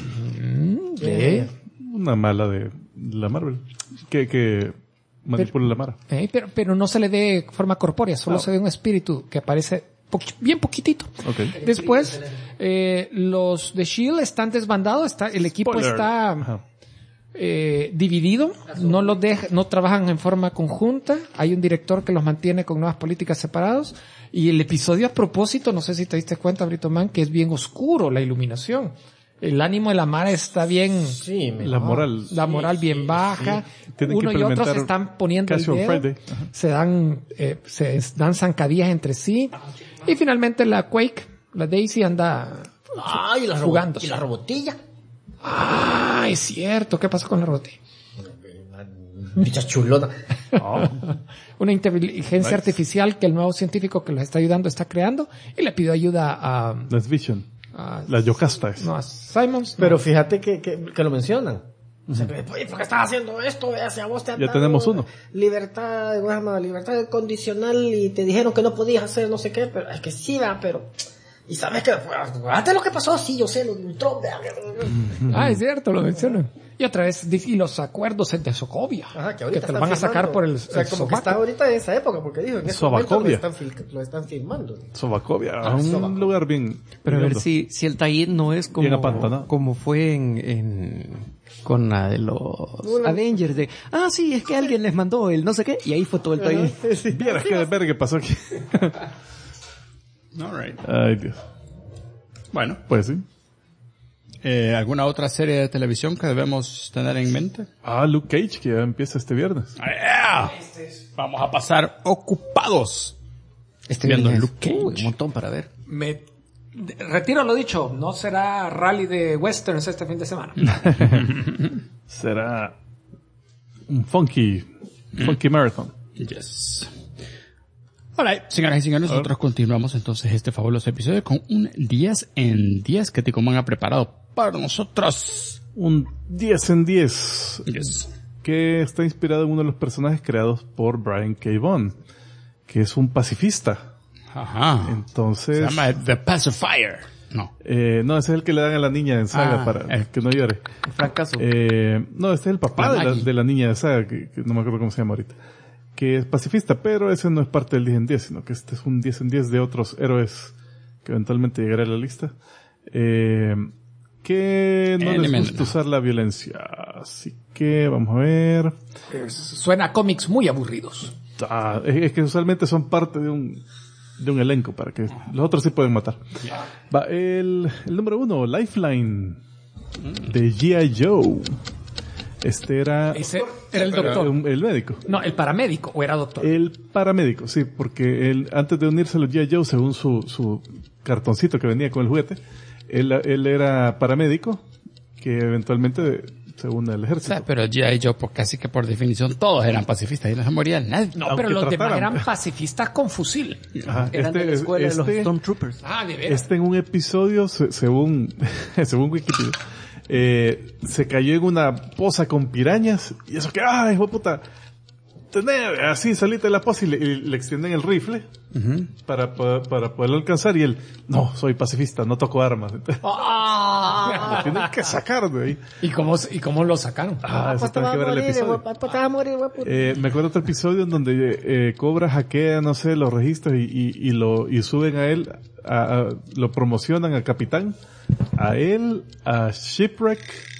Una mala de la Marvel. Que manipula la Mara. Pero no se le dé forma corpórea, solo se ve un espíritu que aparece bien poquitito. Ok. Después, los de S.H.I.E.L.D. están desbandados, el equipo Spoiler. está Ajá. dividido, no trabajan en forma conjunta, hay un director que los mantiene con nuevas políticas separados, y el episodio a propósito, no sé si te diste cuenta, Brito Man, que es bien oscuro la iluminación. El ánimo de la Mara está bien, Sí, La moral. la moral bien baja. Tienen que Uno y otro implementar se están poniendo el Casual dedo, Friday. Ajá. se dan zancadillas entre sí, y finalmente la Quake, la Daisy anda Ay, jugando. y la robotilla. Ah, es cierto, ¿qué pasó con la robotilla? Bicha chulona. Una inteligencia Nice. artificial que el nuevo científico que los está ayudando está creando, y le pidió ayuda a Las Vision. La Yocasta es. no, a Simons. Pero fíjate que lo mencionan. O sea, oye, ¿por qué estás haciendo esto? Si a vos te han Ya dado tenemos uno. Libertad, ¿cómo se llama? Libertad condicional, y te dijeron que no podías hacer no sé qué, pero es que sí, va, pero... Y sabes que, antes lo que pasó, sí, yo sé, lo de Trump, Es cierto, lo mencionan. Y otra vez, y los acuerdos de Sokovia, Ajá, que ahorita te lo están van a sacar filmando. por el O sea, como que sobaco. está ahorita en esa época, porque dijo, en ese momento Sobakovia. lo están filmando. Sobakovia. Un Sobakovia. lugar bien... Pero a ver lindo. si el tie-in no es Bien apantanado. como fue con la de los Avengers de, sí, es que alguien les mandó el no sé qué, y ahí fue todo el tie-in. Vieras qué de verga pasó aquí. All right. Ay, Dios. Bueno, Pues sí. ¿alguna otra serie de televisión que debemos tener en mente? Luke Cage, que ya empieza este viernes. Vamos a pasar ocupados. Viendo Luke Luke Cage. Un montón para ver. Retiro lo dicho, no será rally de westerns este fin de semana. Será un funky marathon. Yes. Alright, señoras y señores, nosotros continuamos entonces este fabuloso episodio con un 10 en 10 que Ticoman ha preparado para nosotros. Un 10 en 10. Yes. Que está inspirado en uno de los personajes creados por Brian K. Vaughan, que es un pacifista. Ajá. Entonces... Se llama The Pacifier. No. no, ese es el que le dan a la niña en Saga para que no llore. Fracaso. No, este es el papá La Maggie. de la niña de Saga, que no me acuerdo cómo se llama ahorita. Que es pacifista, pero ese no es parte del 10 en 10, sino que este es un 10 en 10 de otros héroes que eventualmente llegará a la lista. Que no les gusta usar la violencia. Así que vamos a ver. Suena a cómics muy aburridos. Es que usualmente son parte de un elenco para que los otros sí pueden matar. Va, el número 1, Lifeline, de G.I. Joe. Ese era el doctor. el médico. No, el paramédico, o era doctor. El paramédico, sí, porque él, antes de unirse a los G.I. Joe, según su cartoncito que venía con el juguete, él era paramédico, que eventualmente se une al O ejército. sea, pero G.I. Joe, pues casi que por definición todos eran pacifistas y no se moría nadie. No, aunque pero los demás trataran. eran pacifistas con fusil. Ajá, Eran de la escuela de los Stormtroopers. De veras. en un episodio, según Wikipedia, se cayó en una poza con pirañas, y eso que, hijo de puta, así salite de la pose y le extienden el rifle para poderlo alcanzar, y él, no, soy pacifista, no toco armas. Lo tienen que sacar de ahí. ¿Y cómo lo sacaron? Eso tiene que ver el episodio. Me acuerdo otro episodio en donde Cobra hackea, no sé, los registros y suben a él, lo promocionan a capitán, a él, a Shipwreck.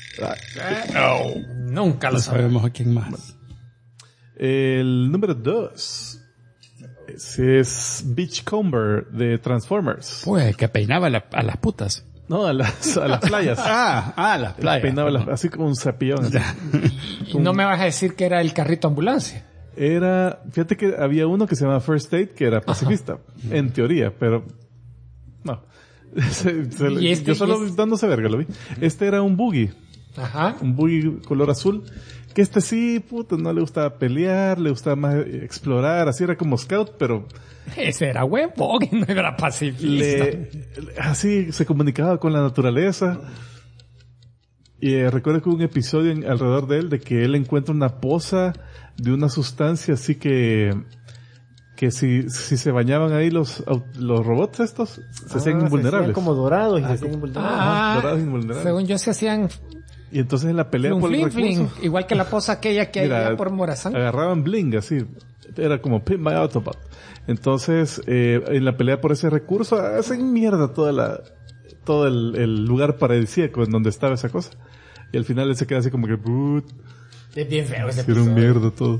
Nunca lo sabemos a quién más. El número 2 es Beachcomber de Transformers. Pues, que peinaba a las putas. No, a las playas. a las playas. Peinaba así como un cepillón. Y no me vas a decir que era el carrito ambulancia. Fíjate que había uno que se llamaba First Aid, que era pacifista, en teoría, pero no. Yo solo dándose verga lo vi. Este era un buggy. Ajá. Un buggy color azul. Que sí, puto, no le gustaba pelear, le gustaba más explorar, así era como scout, pero... Ese era huevo, que no era pacifista. Así se comunicaba con la naturaleza. Y recuerdo que hubo un episodio alrededor de él, de que él encuentra una poza de una sustancia así que si se bañaban ahí los robots estos, se hacían invulnerables. Se hacían como dorados y se hacían invulnerables. Dorados e invulnerables. Según yo se hacían... Y entonces en la pelea por el recurso... Igual que la poza aquella que hay allá por Morazán. Agarraban bling, así. Era como Pimp My Autobot. Entonces, en la pelea por ese recurso, hacen mierda todo el lugar paradisíaco en donde estaba esa cosa. Y al final él se queda así como que... Es bien feo ese episodio. Era un mierda todo.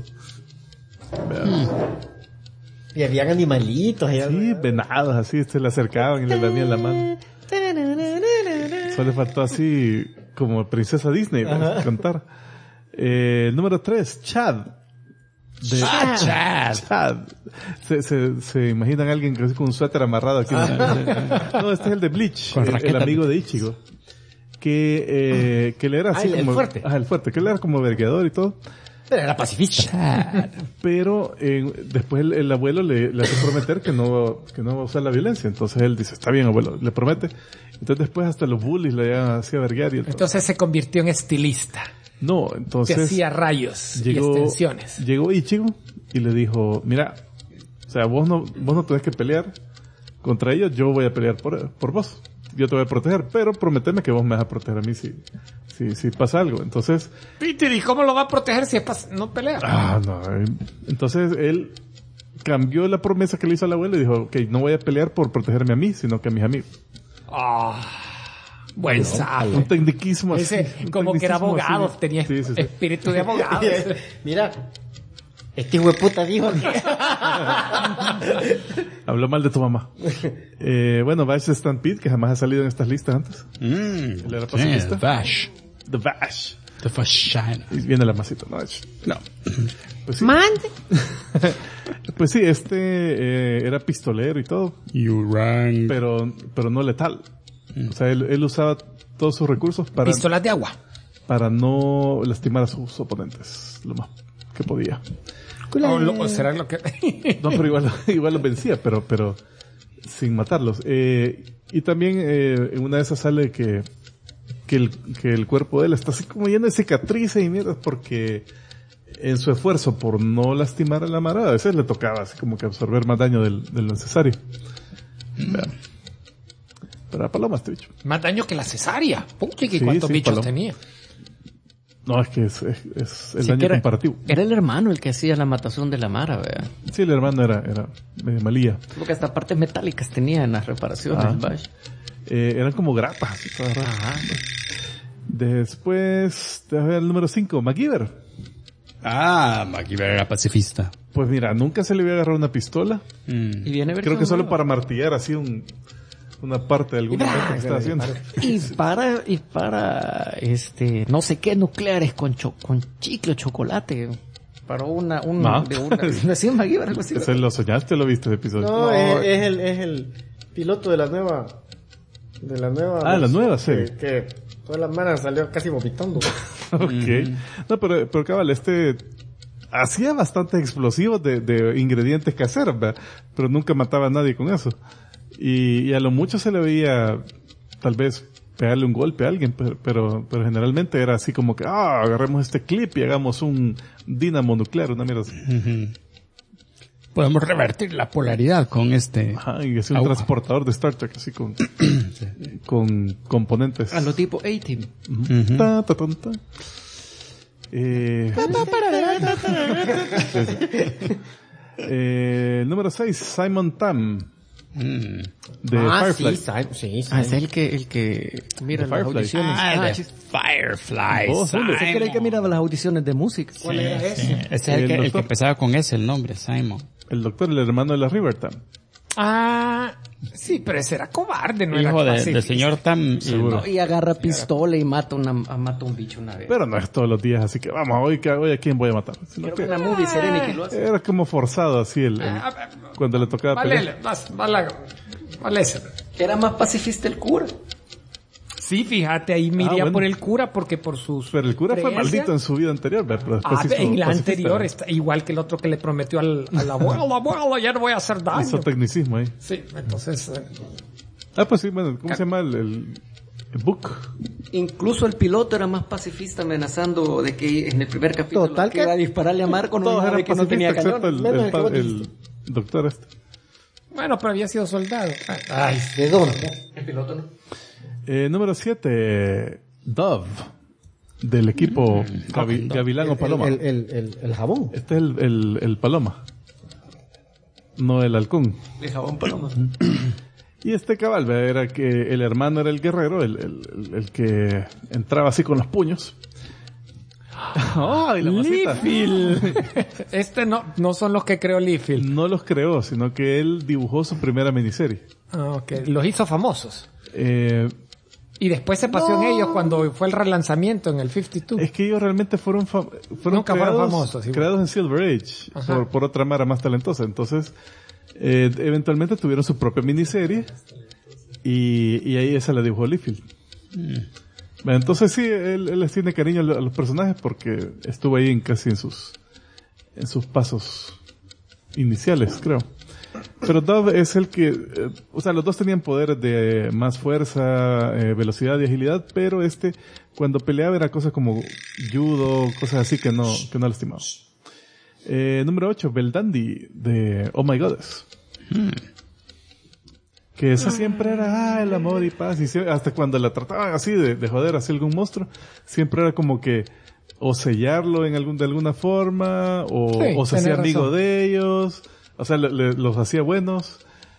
Y habían animalitos. Sí, venados así, se le acercaban y le lamían la mano. Solo le faltó así como princesa Disney para cantar. Número 3, Chad. Chad. Se imaginan a alguien que con un suéter amarrado aquí. No, este es el de Bleach, el amigo de Ichigo. Que él era así como... el fuerte. El fuerte, que él era como vergueador y todo. Pero era pacifista. Pero después el abuelo le hace prometer que no va a usar la violencia. Entonces él dice, está bien, abuelo, le promete. Entonces después hasta los bullies le hacía verguear. Entonces se convirtió en estilista. No, entonces... Que hacía rayos y extensiones. Llegó Ichigo y le dijo, mira, o sea, vos no tenés que pelear contra ellos, yo voy a pelear por vos. Yo te voy a proteger, pero prometeme que vos me vas a proteger a mí si pasa algo. Entonces... Peter, ¿y cómo lo va a proteger si no pelea? No. Entonces él cambió la promesa que le hizo al abuelo y dijo, ok, no voy a pelear por protegerme a mí, sino que a mis amigos. Buen sabio. Un tecniquismo así. Como que era abogado, así. Tenía espíritu de abogado. Mira, este hijo de puta dijo que... Habló mal de tu mamá. Bueno, Vash Stampede, que jamás ha salido en estas listas antes. ¿Él era pacifista? Vash. The Vash. The Vagina. Y viene la masita, ¿no? No. Pues sí. Mande. Pues sí, era pistolero y todo. You ran. Pero no letal. O sea, él usaba todos sus recursos para... Pistolas de agua. Para no lastimar a sus oponentes. Lo más que podía. O será lo que... No, pero igual los vencía, pero sin matarlos. Y también en una de esas sale que el cuerpo de él está así como lleno de cicatrices y mierdas porque en su esfuerzo por no lastimar a la mara, a veces le tocaba así como que absorber más daño del necesario. Pero a palomas, te he dicho. Más daño que la cesárea. Pucha, ¿y cuántos bichos tenía? No, es que es el daño comparativo. Era el hermano el que hacía la matación de la mara, ¿verdad? Sí, el hermano era medio malía. Porque hasta partes metálicas tenía en las reparaciones. Eran como grapas, así todas raras. Ajá. Después, te voy a ver el número 5, MacGyver. MacGyver era pacifista. Pues mira, nunca se le había agarrado una pistola. Y viene creo que solo para martillar así una parte de algún momento que estaba haciendo. Y para no sé qué nucleares con chicle o chocolate. Para ¿sí, MacGyver, algo así? ¿Eso lo soñaste o lo viste ese episodio? No, es el piloto de la nueva. La nueva serie. Que toda la mano salió casi vomitando. Ok. No, pero cabal, hacía bastantes explosivos de ingredientes caseros, ¿verdad? Pero nunca mataba a nadie con eso. Y a lo mucho se le veía tal vez pegarle un golpe a alguien, pero generalmente era así como que, agarremos este clip y hagamos un dínamo nuclear, una mierda así. Podemos revertir la polaridad con este. Ajá, y es un transportador de Star Trek, así con componentes. A lo tipo A-Team. Número 6, Simon Tam. De Firefly. Sí, Es el que mira las Firefly. audiciones. De Firefly. Vos, hombre, ¿Usted cree que miraba las audiciones de música? ¿Cuál era ese? Ese es el que empezaba con ese, el nombre, Simon. El doctor, el hermano de la River Tam. Sí, pero ese era cobarde, no era Hijo del pacifista. señor Tam. Seguro. No, y agarra pistola y mata un bicho una vez. Pero no es todos los días, así que vamos, hoy a quién voy a matar. Sino Creo que que en la movie Serenity lo hace. era como forzado así cuando le tocaba pelear. Vale ese. Era más pacifista el cura. Sí, fíjate, ahí me iría bueno. por el cura porque por sus... Pero el cura fue creencias. maldito en su vida anterior, pero después hizo En la pacifista. anterior, está igual que el otro que le prometió al abuelo, ya no voy a hacer daño. Hizo tecnicismo ahí. Sí, entonces... Pues sí, bueno, ¿cómo se llama el book? Incluso el piloto era más pacifista amenazando de que en el primer capítulo Total que que- iba a dispararle a Marco no Todos nave eran que no tenía pacifistas, cañón. excepto Menos el que vos el doctor este. Bueno, pero había sido soldado. Ay, ¿de dónde? El piloto no. Número 7, Dove, del equipo Gavilán o Paloma. El jabón. Este es el Paloma, no el halcón. El jabón paloma. Y este cabal, ¿verdad? Era que el hermano era el guerrero, el que entraba así con los puños. ¡Ay, la masita! Este no son los que creó Liefeld. No los creó, sino que él dibujó su primera miniserie. Los hizo famosos. Y Y después se pasó en ellos cuando fue el relanzamiento en el 52. es que ellos realmente fueron Nunca fueron famosos, igual. creados en Silver Age por otra mara más talentosa. Entonces, eventualmente tuvieron su propia miniserie y ahí esa la dibujó Liefeld. Bueno, entonces sí, él les tiene cariño a los personajes porque estuvo ahí casi en sus pasos iniciales, creo. Pero Dove es el que, los dos tenían poderes de más fuerza, velocidad y agilidad, pero cuando peleaba era cosas como judo, cosas así que no lastimaba. Número 8, Beldandi, de Oh My Goddess. Que esa siempre era, el amor y paz, y hasta cuando la trataban así de joder así algún monstruo, siempre era como que, o sellarlo de alguna forma, o se hacía amigo de ellos. O sea, los hacía buenos.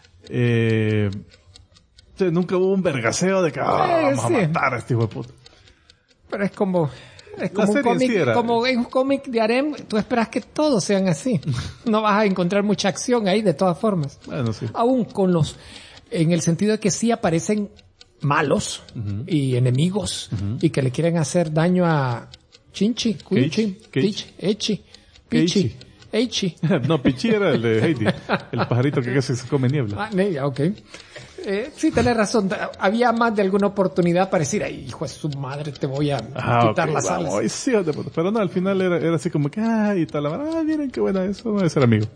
Nunca hubo un vergaseo de que vamos a matar a este hijo de puta. Pero es como La un serie cómic, sí era. como en un cómic de harem, tú esperas que todos sean así. No vas a encontrar mucha acción ahí de todas formas. Bueno, sí. Aún en el sentido de que sí aparecen malos y enemigos y que le quieren hacer daño a Chinchi, Cuichi, Tichi, Echi, Pichi, Eichi. No, Pichi era el de Heidi, el pajarito que casi se come niebla. Ok. Sí, tenés razón. Había más de alguna oportunidad para decir, ay, hijo de su madre, te voy a quitar las alas. Ay, sí, hijo de puta. Pero no, al final era así como que, y tal, miren qué buena eso, no debe ser amigo.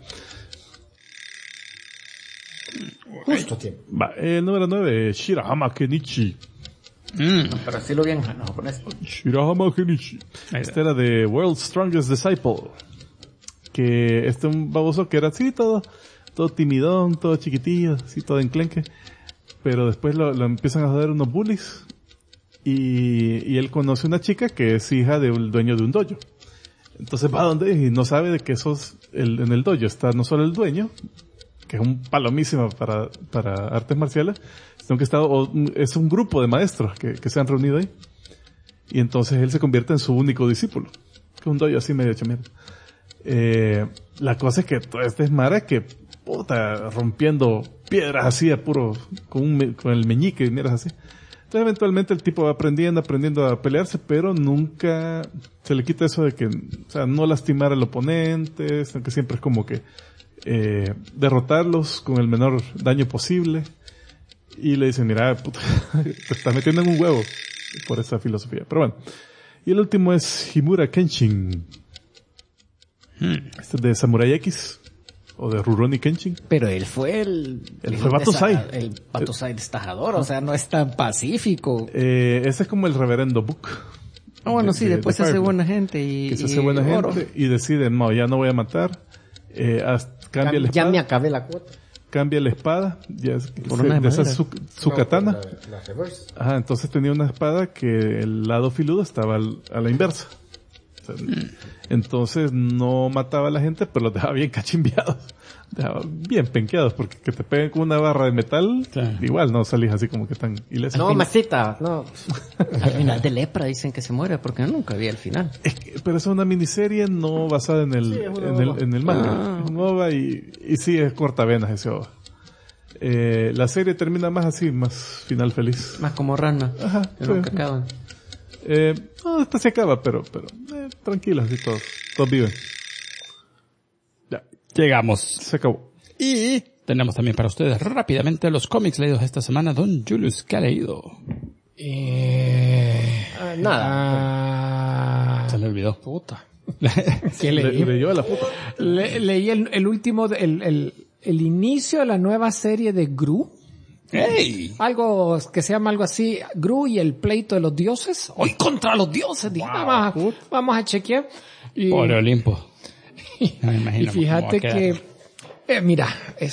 Justo tiempo. El número 9, Shirahama Kenichi. Pero así lo bien en japonés. Shirahama Kenichi. Este era de World's Strongest Disciple. Que un baboso que era así todo timidón, todo chiquitillo, así todo enclenque. Pero después lo empiezan a joder unos bullies. Y él conoce una chica que es hija del dueño de un dojo. Entonces va donde y no sabe de que en el dojo está no solo el dueño, que es un palomísimo para artes marciales, sino que es un grupo de maestros que se han reunido ahí. Y entonces él se convierte en su único discípulo. Que es un dojo así medio hecho mierda. La cosa es que todo es mara que rompiendo piedras así con el meñique y mierdas así. Entonces eventualmente el tipo va aprendiendo a pelearse, pero nunca se le quita eso de que, no lastimar al oponente, sino que siempre es como que derrotarlos con el menor daño posible. Y le dicen, mira, puta, te estás metiendo en un huevo por esa filosofía. Pero bueno. Y el último es Himura Kenshin. Este es de Samurai X o de Rurouni Kenshin. Pero él fue el Batosai. El Batosai destajador, o sea, no es tan pacífico. Ese es como el reverendo Book. Bueno, sí, después se hace buena gente y... Que se hace buena gente y decide, no, ya no voy a matar. Cambia la espada. Ya me acabé la cuota. Cambia la espada, ya esa es su katana. La reverse. Ajá, entonces tenía una espada que el lado filudo estaba a la inversa. O sea, entonces no mataba a la gente, pero los dejaba bien cachimbeados. Dejaba bien penqueados, porque que te peguen con una barra de metal, igual no salís así como que tan ileso. No, masita, no. Al final de lepra dicen que se muere, porque nunca vi el final. Pero es una miniserie no basada en el manga. Es nueva y sí es cortavenas ese OVA. La serie termina más así, más final feliz. Más como Ranma. Ajá. Que nunca acaban. No, esta se acaba, pero tranquilos, así todos viven. Ya. Llegamos. Se acabó. Y tenemos también para ustedes rápidamente los cómics leídos esta semana. Don Julius, ¿qué ha leído? Nada. Se le olvidó. Puta. ¿Qué leí? Leyó a la puta. Leí el último, el inicio de la nueva serie de Gru. ¡Ey! Algo que se llama algo así, Gru y el pleito de los dioses. Hoy contra los dioses, dije, vamos a chequear. Y, Pobre Olimpo. No me y imagino fíjate cómo va a quedar. que, mira,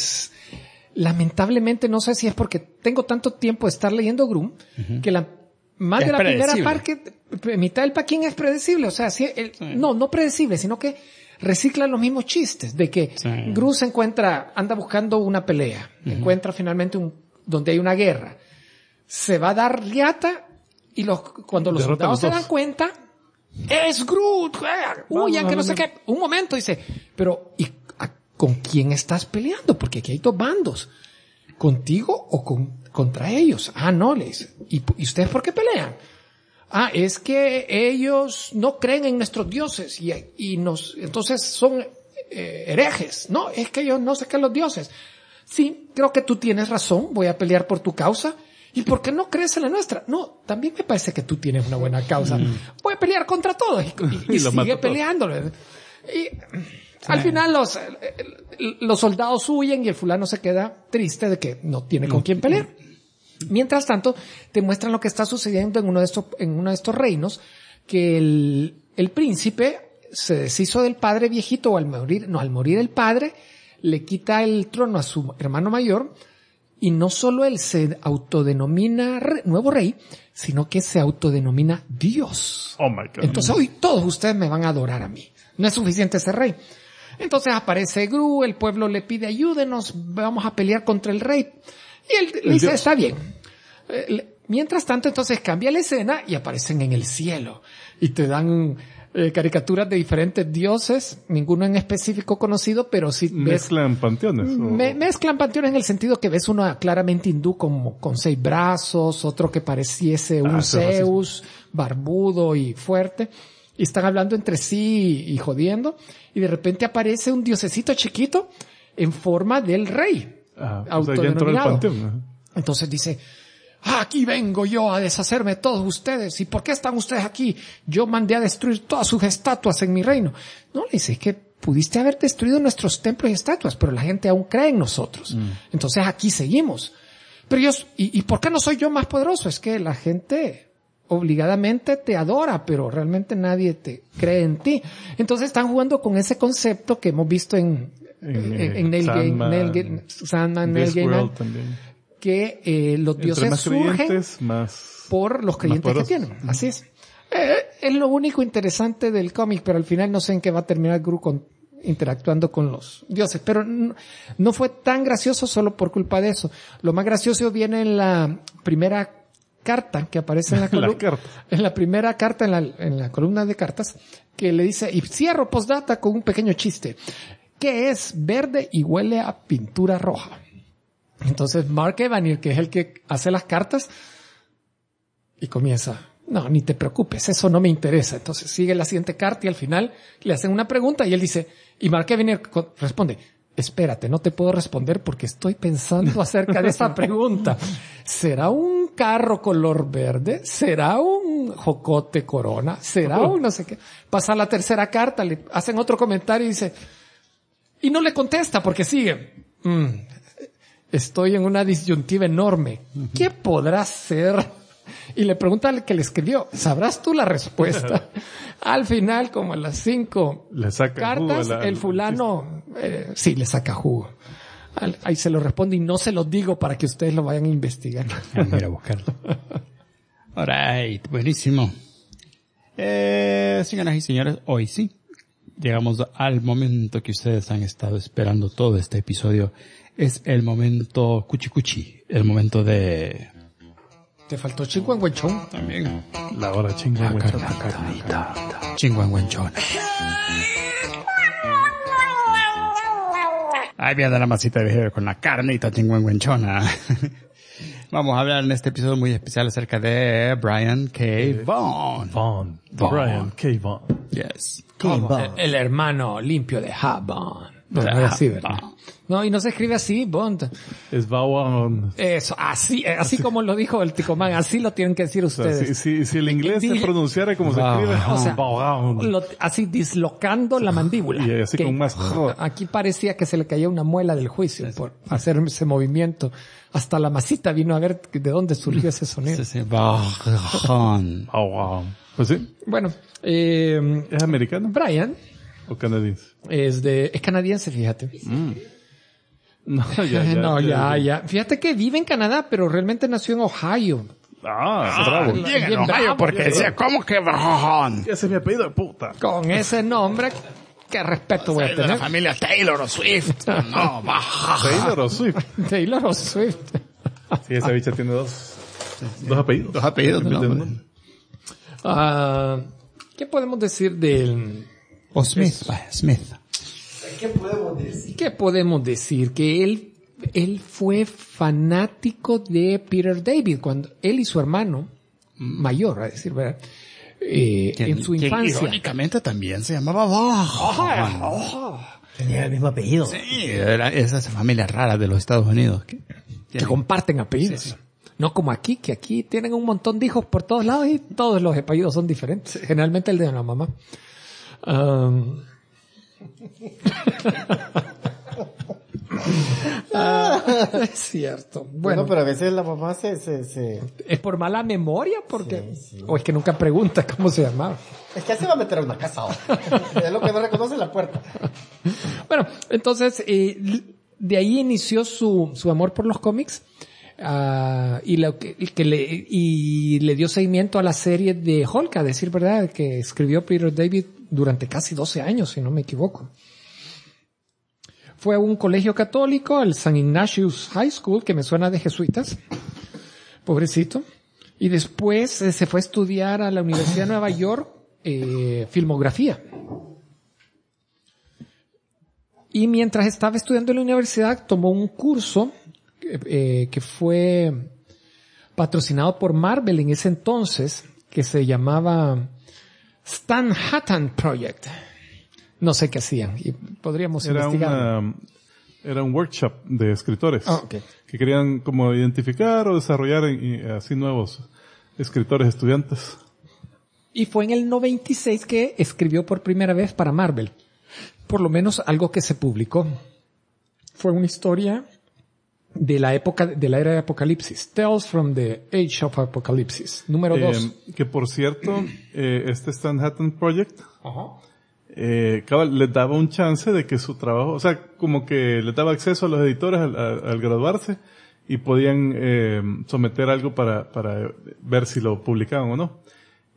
lamentablemente no sé si es porque tengo tanto tiempo de estar leyendo Gru, que más de la primera parte, mitad del paquín es predecible. O sea, no predecible, sino que reciclan los mismos chistes de que Gru anda buscando una pelea, encuentra finalmente donde hay una guerra, se va a dar riata y cuando los soldados se dan cuenta, es Gru, huyan, que no sé qué. Un momento dice, pero ¿con quién estás peleando? Porque aquí hay dos bandos, ¿contigo o contra ellos? No, le dice, ¿y ustedes por qué pelean? Es que ellos no creen en nuestros dioses y entonces son herejes. No, es que ellos no sé qué los dioses. Sí, creo que tú tienes razón, voy a pelear por tu causa. ¿Y por qué no crees en la nuestra? No, también me parece que tú tienes una buena causa. Voy a pelear contra todos y sigue peleando. Y al final los soldados huyen y el fulano se queda triste de que no tiene con quién pelear. Mientras tanto, te muestran lo que está sucediendo en uno de estos reinos, que el príncipe se deshizo del padre viejito, al morir el padre, le quita el trono a su hermano mayor, y no solo él se autodenomina nuevo rey, sino que se autodenomina Dios. Oh my God. Entonces hoy todos ustedes me van a adorar a mí. No es suficiente ser rey. Entonces aparece Gru, el pueblo le pide ayúdenos, vamos a pelear contra el rey. Y él le dice, está bien. Mientras tanto, entonces cambia la escena y aparecen en el cielo. Y te dan caricaturas de diferentes dioses, ninguno en específico conocido, pero sí mezclan panteones. Mezclan panteones en el sentido que ves uno claramente hindú con 6 brazos, otro que pareciese un Zeus, barbudo y fuerte. Y están hablando entre sí y jodiendo. Y de repente aparece un diosecito chiquito en forma del rey. Autodenominado. Entonces dice, aquí vengo yo a deshacerme de todos ustedes. ¿Y por qué están ustedes aquí? Yo mandé a destruir todas sus estatuas en mi reino. No, le dice, es que pudiste haber destruido nuestros templos y estatuas, pero la gente aún cree en nosotros. Entonces aquí seguimos. Pero ¿y por qué no soy yo más poderoso? Es que la gente obligadamente te adora, pero realmente nadie te cree en ti. Entonces están jugando con ese concepto que hemos visto en Sandman, Neil Gaiman, que los dioses surgen por los creyentes que tienen. Así es. Es lo único interesante del cómic, pero al final no sé en qué va a terminar Gru interactuando con los dioses. Pero no fue tan gracioso solo por culpa de eso. Lo más gracioso viene en la primera carta que aparece en la columna, en la primera carta en la columna de cartas, que le dice, y cierro postdata con un pequeño chiste, que es verde y huele a pintura roja. Entonces Mark Evanier, que es el que hace las cartas, y comienza, no, ni te preocupes, eso no me interesa. Entonces sigue la siguiente carta y al final le hacen una pregunta y él dice, y Mark Evanier responde, espérate, no te puedo responder porque estoy pensando acerca de esa pregunta. ¿Será un carro color verde? ¿Será un jocote corona? ¿Será un no sé qué? Pasa la tercera carta, le hacen otro comentario y dice, Y no le contesta porque sigue. Estoy en una disyuntiva enorme. ¿Qué podrá ser? Y le pregunta al que le escribió. ¿Sabrás tú la respuesta? Al final, como a las 5 cartas, el fulano, sí, le saca jugo. Ahí se lo responde y no se lo digo para que ustedes lo vayan a investigar. Voy a buscarlo. Alright, buenísimo. Señoras y señores, hoy sí. Llegamos al momento que ustedes han estado esperando todo este episodio. Es el momento cuchi, el momento de... Te faltó chingüengüenchón. También. La hora chingüengüenchón. Chingüengüenchón. Ahí viene la masita de vejer con la carnita chingüengüenchona. Vamos a hablar en este episodio muy especial acerca de Brian K. Vaughan. Brian K. Vaughan. Yes. El hermano limpio de Bond. No, De así, ¿verdad? Bond. No, y no se escribe así, Bond. Es Vaughan. Eso, así como lo dijo el Ticomán, así lo tienen que decir O sea, ustedes. si el inglés se pronunciara como se escribe, O sea, Vaughan. así dislocando la mandíbula. Y así Que con más... Aquí parecía que se le caía una muela del juicio por hacer ese movimiento. Hasta la masita vino a ver de dónde surgió ese sonido. Sí, Vaughan. Vaughan. Pues sí, Bueno, ¿es americano Brian o canadiense? es canadiense, fíjate. No, ya. Fíjate que vive en Canadá, pero realmente nació en Ohio. Bravo. Bien Bien enojado bravo, porque decía, ¿cómo que Vaughan? Ese es mi apellido de puta. Con ese nombre, ¿qué respeto voy a De la tener? familia Taylor o Swift. No, Vaughan. Taylor o Swift. Taylor o Swift. Sí, esa bicha tiene dos apellidos. Dos apellidos de nombre. ¿Qué podemos decir del... O Smith. Smith. ¿Qué podemos decir? Que él fue fanático de Peter David cuando él y su hermano mayor, a decir verdad, en su infancia. Irónicamente también se llamaba Vaughan. Tenía el mismo apellido. Sí, era esa familia rara de los Estados Unidos. Que comparten apellidos. Sí. No como aquí, que aquí tienen un montón de hijos por todos lados y todos los apellidos son diferentes. Generalmente el de la mamá. Es cierto. Bueno, pero a veces la mamá se... ¿Es por mala memoria? Porque Sí. o es que nunca pregunta cómo se llamaba. Es que ya se va a meter a una casa ahora. Es lo que no reconoce la puerta. Bueno, entonces, de ahí inició su amor por los cómics. Y le dio seguimiento a la serie de Hulk, a decir verdad, que escribió Peter David durante casi 12 años, si no me equivoco. Fue a un colegio católico, el St. Ignatius High School, que me suena de jesuitas. Pobrecito. Y después se fue a estudiar a la Universidad de Nueva York, filmografía. Y mientras estaba estudiando en la universidad, tomó un curso que fue patrocinado por Marvel en ese entonces, que se llamaba Stan Hattan Project. No sé qué hacían y podríamos investigar. Era un workshop de escritores Okay. que querían como identificar o desarrollar así nuevos escritores estudiantes. Y fue en el 96 que escribió por primera vez para Marvel. Por lo menos algo que se publicó. Fue una historia de la época, de la era de Apocalipsis. Tales from the Age of Apocalypse. Número 2. Que por cierto, este Stan Hattan Project, les daba un chance de que su trabajo, o sea, como que les daba acceso a los editores al graduarse y podían someter algo para ver si lo publicaban o no.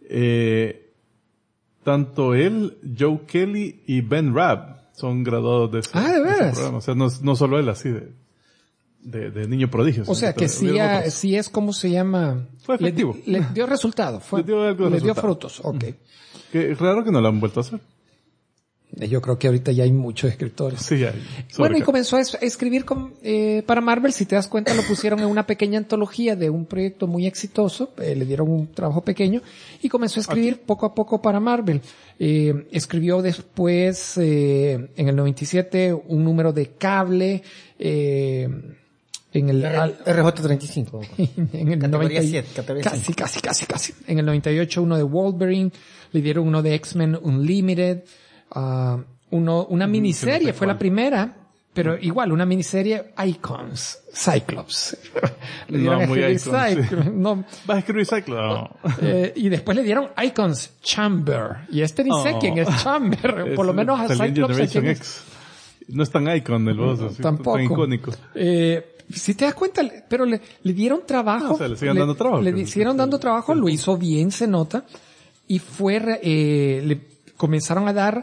Tanto él, Joe Kelly y Ben Rabb son graduados de ese, ¿de veras? de ese programa. O sea, no solo él así de niño prodigio. O sea, que sí es como se llama. Fue efectivo. Le dio resultado. Le dio algo de le dio resultado. frutos. Okay. Que es raro que no lo han vuelto a hacer. Yo creo que ahorita ya hay muchos escritores. Sí, ya. Bueno, y comenzó a escribir para Marvel. Si te das cuenta, lo pusieron en una pequeña antología de un proyecto muy exitoso. Le dieron un trabajo pequeño y comenzó a escribir poco a poco para Marvel. Escribió después, en el 97, un número de cable, en el RJ35. en el Categoría 90, 7, categoría casi. En el 98 uno de Wolverine, le dieron uno de X-Men Unlimited, una miniserie, fue la primera, pero igual, una miniserie Icons, Cyclops. Le dieron muy a Icons, Cyclops, sí. no. ¿Vas a escribir Cyclops? No. Y después le dieron Icons Chamber. Y ni sé quién es Chamber. Por lo menos a Cyclops. Generation X. No es tan icon el voz, así, tampoco. tan icónico. Si te das cuenta, pero le dieron trabajo. O sea, le siguen dando trabajo. Le siguieron dando trabajo, lo hizo bien, se nota. Y le comenzaron a dar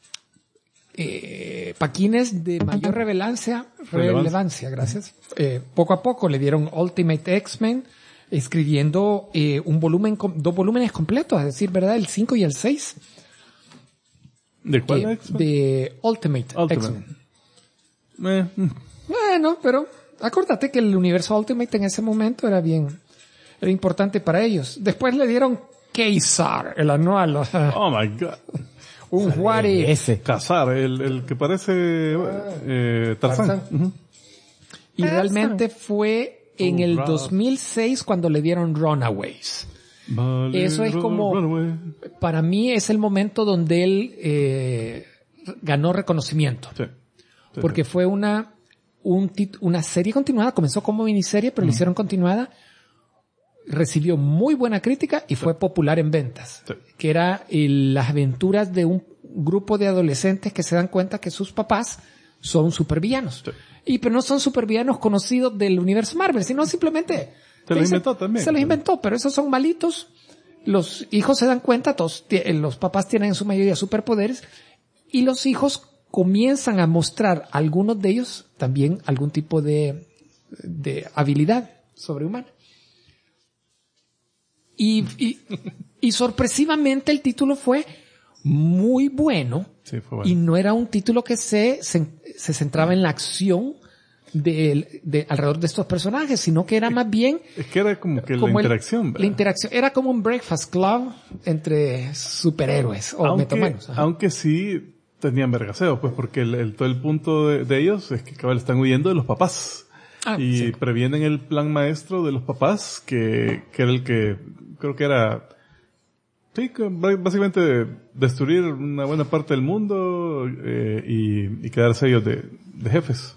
paquines de mayor relevancia, gracias. Poco a poco le dieron Ultimate X-Men, escribiendo dos volúmenes completos, es decir, ¿verdad? El 5 y el 6. ¿De cuál X-Men? De Ultimate. X-Men. Bueno, pero acuérdate que el universo Ultimate en ese momento era importante para ellos. Después le dieron Kazar, el anual. Oh my God. Un what if. Kazar, el que parece Tarzán. Uh-huh. Y realmente fue en el 2006 cuando le dieron Runaways. Vale, eso es como, para mí es el momento donde él ganó reconocimiento. Sí. Porque fue una serie continuada, comenzó como miniserie, pero le hicieron continuada. Recibió muy buena crítica y fue popular en ventas. Sí. Que era las aventuras de un grupo de adolescentes que se dan cuenta que sus papás son supervillanos. Sí. Pero no son supervillanos conocidos del universo Marvel, sino simplemente se los inventó también. Se los inventó, pero esos son malitos. Los hijos se dan cuenta, los papás tienen en su mayoría superpoderes y los hijos comienzan a mostrar, algunos de ellos, también algún tipo de habilidad sobrehumana. Y sorpresivamente el título fue muy bueno. Sí, fue bueno. Y no era un título que se centraba en la acción de alrededor de estos personajes, sino que era más bien... Es que era como que la interacción. La interacción era como un Breakfast Club entre superhéroes o metomanos. Aunque sí tenían vergaseo, pues porque todo el punto de ellos es que cabal están huyendo de los papás. Y previenen el plan maestro de los papás, que era el que creo que era... Sí, básicamente destruir una buena parte del mundo y quedarse ellos de jefes.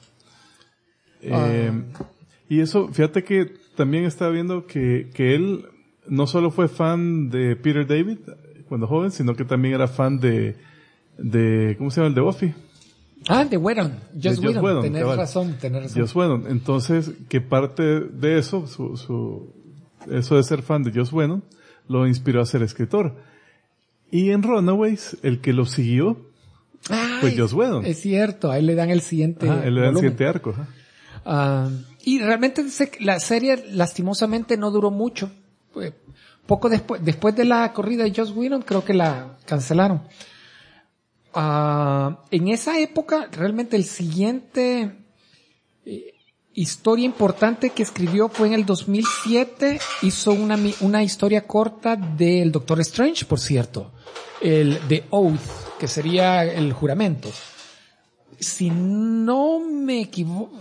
Y eso, fíjate que también estaba viendo que él no solo fue fan de Peter David cuando joven, sino que también era fan de ¿cómo se llama? El de Buffy. De Whedon. Joss Whedon. Tener razón. Joss Whedon. Entonces, que parte de eso, eso de ser fan de Joss Whedon, lo inspiró a ser escritor. Y en Runaways, el que lo siguió fue Joss Whedon. Es cierto, ahí le dan el siguiente él le dan el siguiente arco. Y realmente la serie lastimosamente no duró mucho. Poco después de la corrida de Joss Whedon, creo que la cancelaron. En esa época, realmente el siguiente historia importante que escribió fue en el 2007. Hizo una historia corta del Doctor Strange, por cierto. El The Oath, que sería el juramento. Si no me equivoco,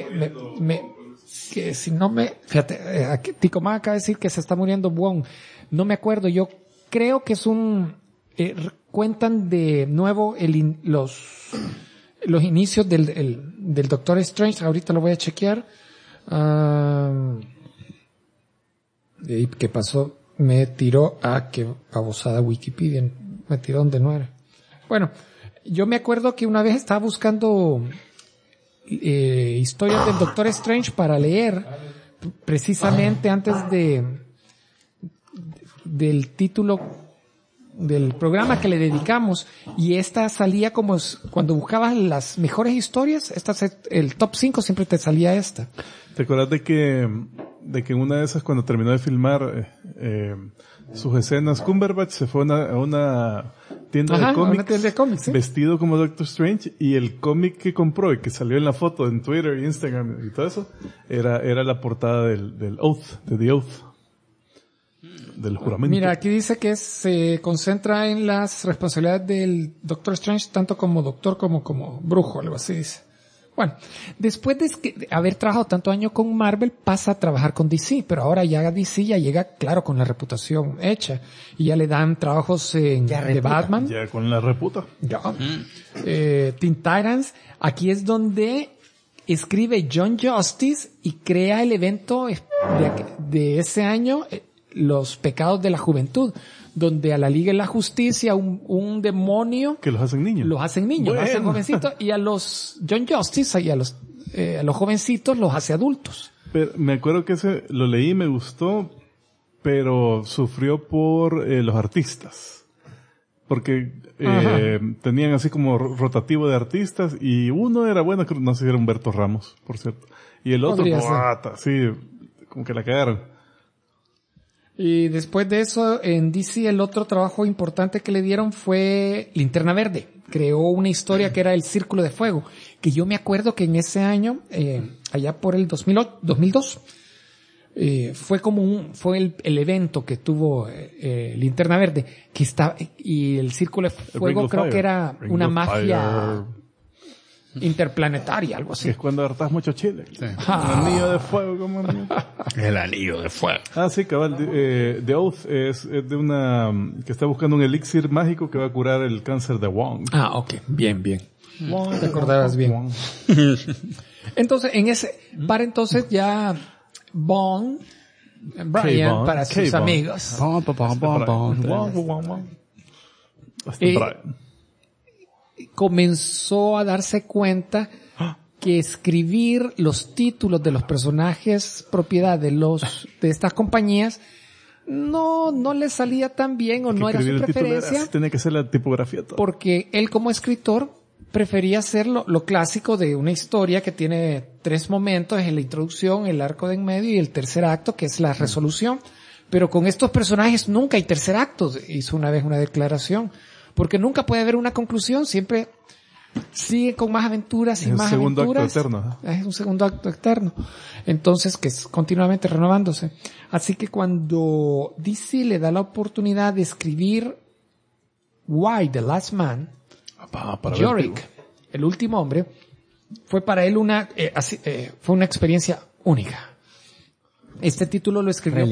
fíjate, aquí Ticomá acaba de decir que se está muriendo Wong. No me acuerdo, yo creo que es cuentan de nuevo los inicios del Doctor Strange. Ahorita lo voy a chequear. ¿Qué pasó? Me tiró qué babosada Wikipedia. Me tiró donde no era. Bueno, yo me acuerdo que una vez estaba buscando historias del Doctor Strange para leer, precisamente antes del título del programa que le dedicamos, y esta salía como cuando buscabas las mejores historias, el top 5 siempre te salía esta. ¿Te acuerdas de que en una de esas, cuando terminó de filmar sus escenas, Cumberbatch se fue a una tienda de cómics, ¿sí? Vestido como Doctor Strange, y el cómic que compró y que salió en la foto en Twitter, Instagram y todo eso, era la portada del Oath, de The Oath, del juramento. Mira, aquí dice que se concentra en las responsabilidades del Doctor Strange tanto como doctor como brujo, algo así dice. Bueno, después de haber trabajado tanto años con Marvel, pasa a trabajar con DC, pero ahora ya DC ya llega, claro, con la reputación hecha. Y ya le dan trabajos de Batman. Ya con la reputa. Ya. Teen Titans. Aquí es donde escribe John Justice y crea el evento de ese año, Los Pecados de la Juventud, donde a la Liga de la Justicia un demonio que los hacen niños, los hacen jovencitos, y a los John Justice y a los jovencitos los hace adultos. Pero me acuerdo que ese lo leí, me gustó, pero sufrió por los artistas, porque tenían así como rotativo de artistas, y uno era bueno, no sé si era Humberto Ramos, por cierto, y el otro sí, como que la cagaron. Y después de eso, en DC, el otro trabajo importante que le dieron fue Linterna Verde. Creó una historia que era el Círculo de Fuego, que yo me acuerdo que en ese año, allá por el 2002, fue el evento que tuvo Linterna Verde, que está, y el Círculo de Fuego creo que era una magia interplanetaria, algo así. Que es cuando hartas mucho chile. Sí. El anillo de fuego, como El anillo de fuego. Ah, sí, cabal. The Oath es de una que está buscando un elixir mágico que va a curar el cáncer de Wong. Ah, ok. Bien. Te acordabas bien. Entonces, entonces ya Brian, para sus amigos. Comenzó a darse cuenta que escribir los títulos de los personajes propiedad de estas compañías no le salía tan bien, o no era su preferencia. Tenía que ser la tipografía todo. Porque él, como escritor, prefería hacer lo clásico de una historia que tiene 3 momentos: en la introducción, el arco de en medio y el tercer acto, que es la resolución. Pero con estos personajes nunca hay tercer acto, hizo una vez una declaración. Porque nunca puede haber una conclusión, siempre sigue con más aventuras y más aventuras. Es un segundo acto eterno. Es un segundo acto eterno. Entonces, que es continuamente renovándose. Así que cuando DC le da la oportunidad de escribir Why the Last Man, Yorick, el último hombre, fue para él fue una experiencia única. Este título lo escribió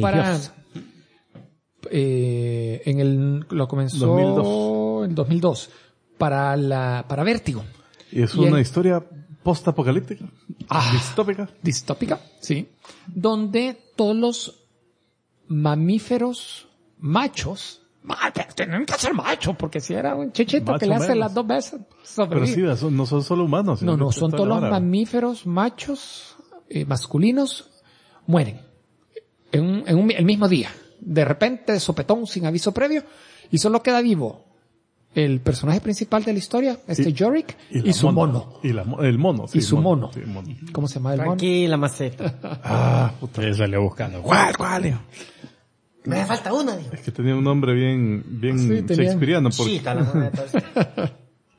lo comenzó 2002. en 2002 para Vértigo. Y es una historia post-apocalíptica, distópica, sí, donde todos los mamíferos machos, tienen que ser machos, porque si era un chichito que le hace las 2 veces sobrevive. Pero sí, no son solo humanos. No, son todos los mamíferos machos masculinos mueren en el mismo día. De repente, de sopetón, sin aviso previo, y solo queda vivo el personaje principal de la historia, Yorick, y su mono. El mono. Sí, y su mono. Sí, mono. ¿Cómo se llama el mono? Tranquila, maceta. Puta, ya salió buscando. ¿Cuál? Me hace falta una, dijo. Es que tenía un nombre bien shakespeariano. Chita, la moneda.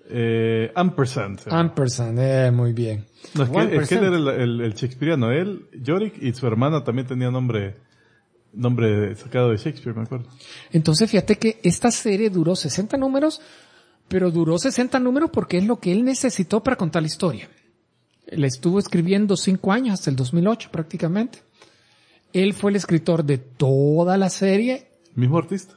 Ampersand. Muy bien. No, es que él era el shakespeariano. Él, Yorick, y su hermana también tenía nombre sacado de Shakespeare, me acuerdo. Entonces, fíjate que esta serie duró 60 números, pero duró 60 números porque es lo que él necesitó para contar la historia. Él estuvo escribiendo 5 años, hasta el 2008 prácticamente. Él fue el escritor de toda la serie. ¿Mismo artista?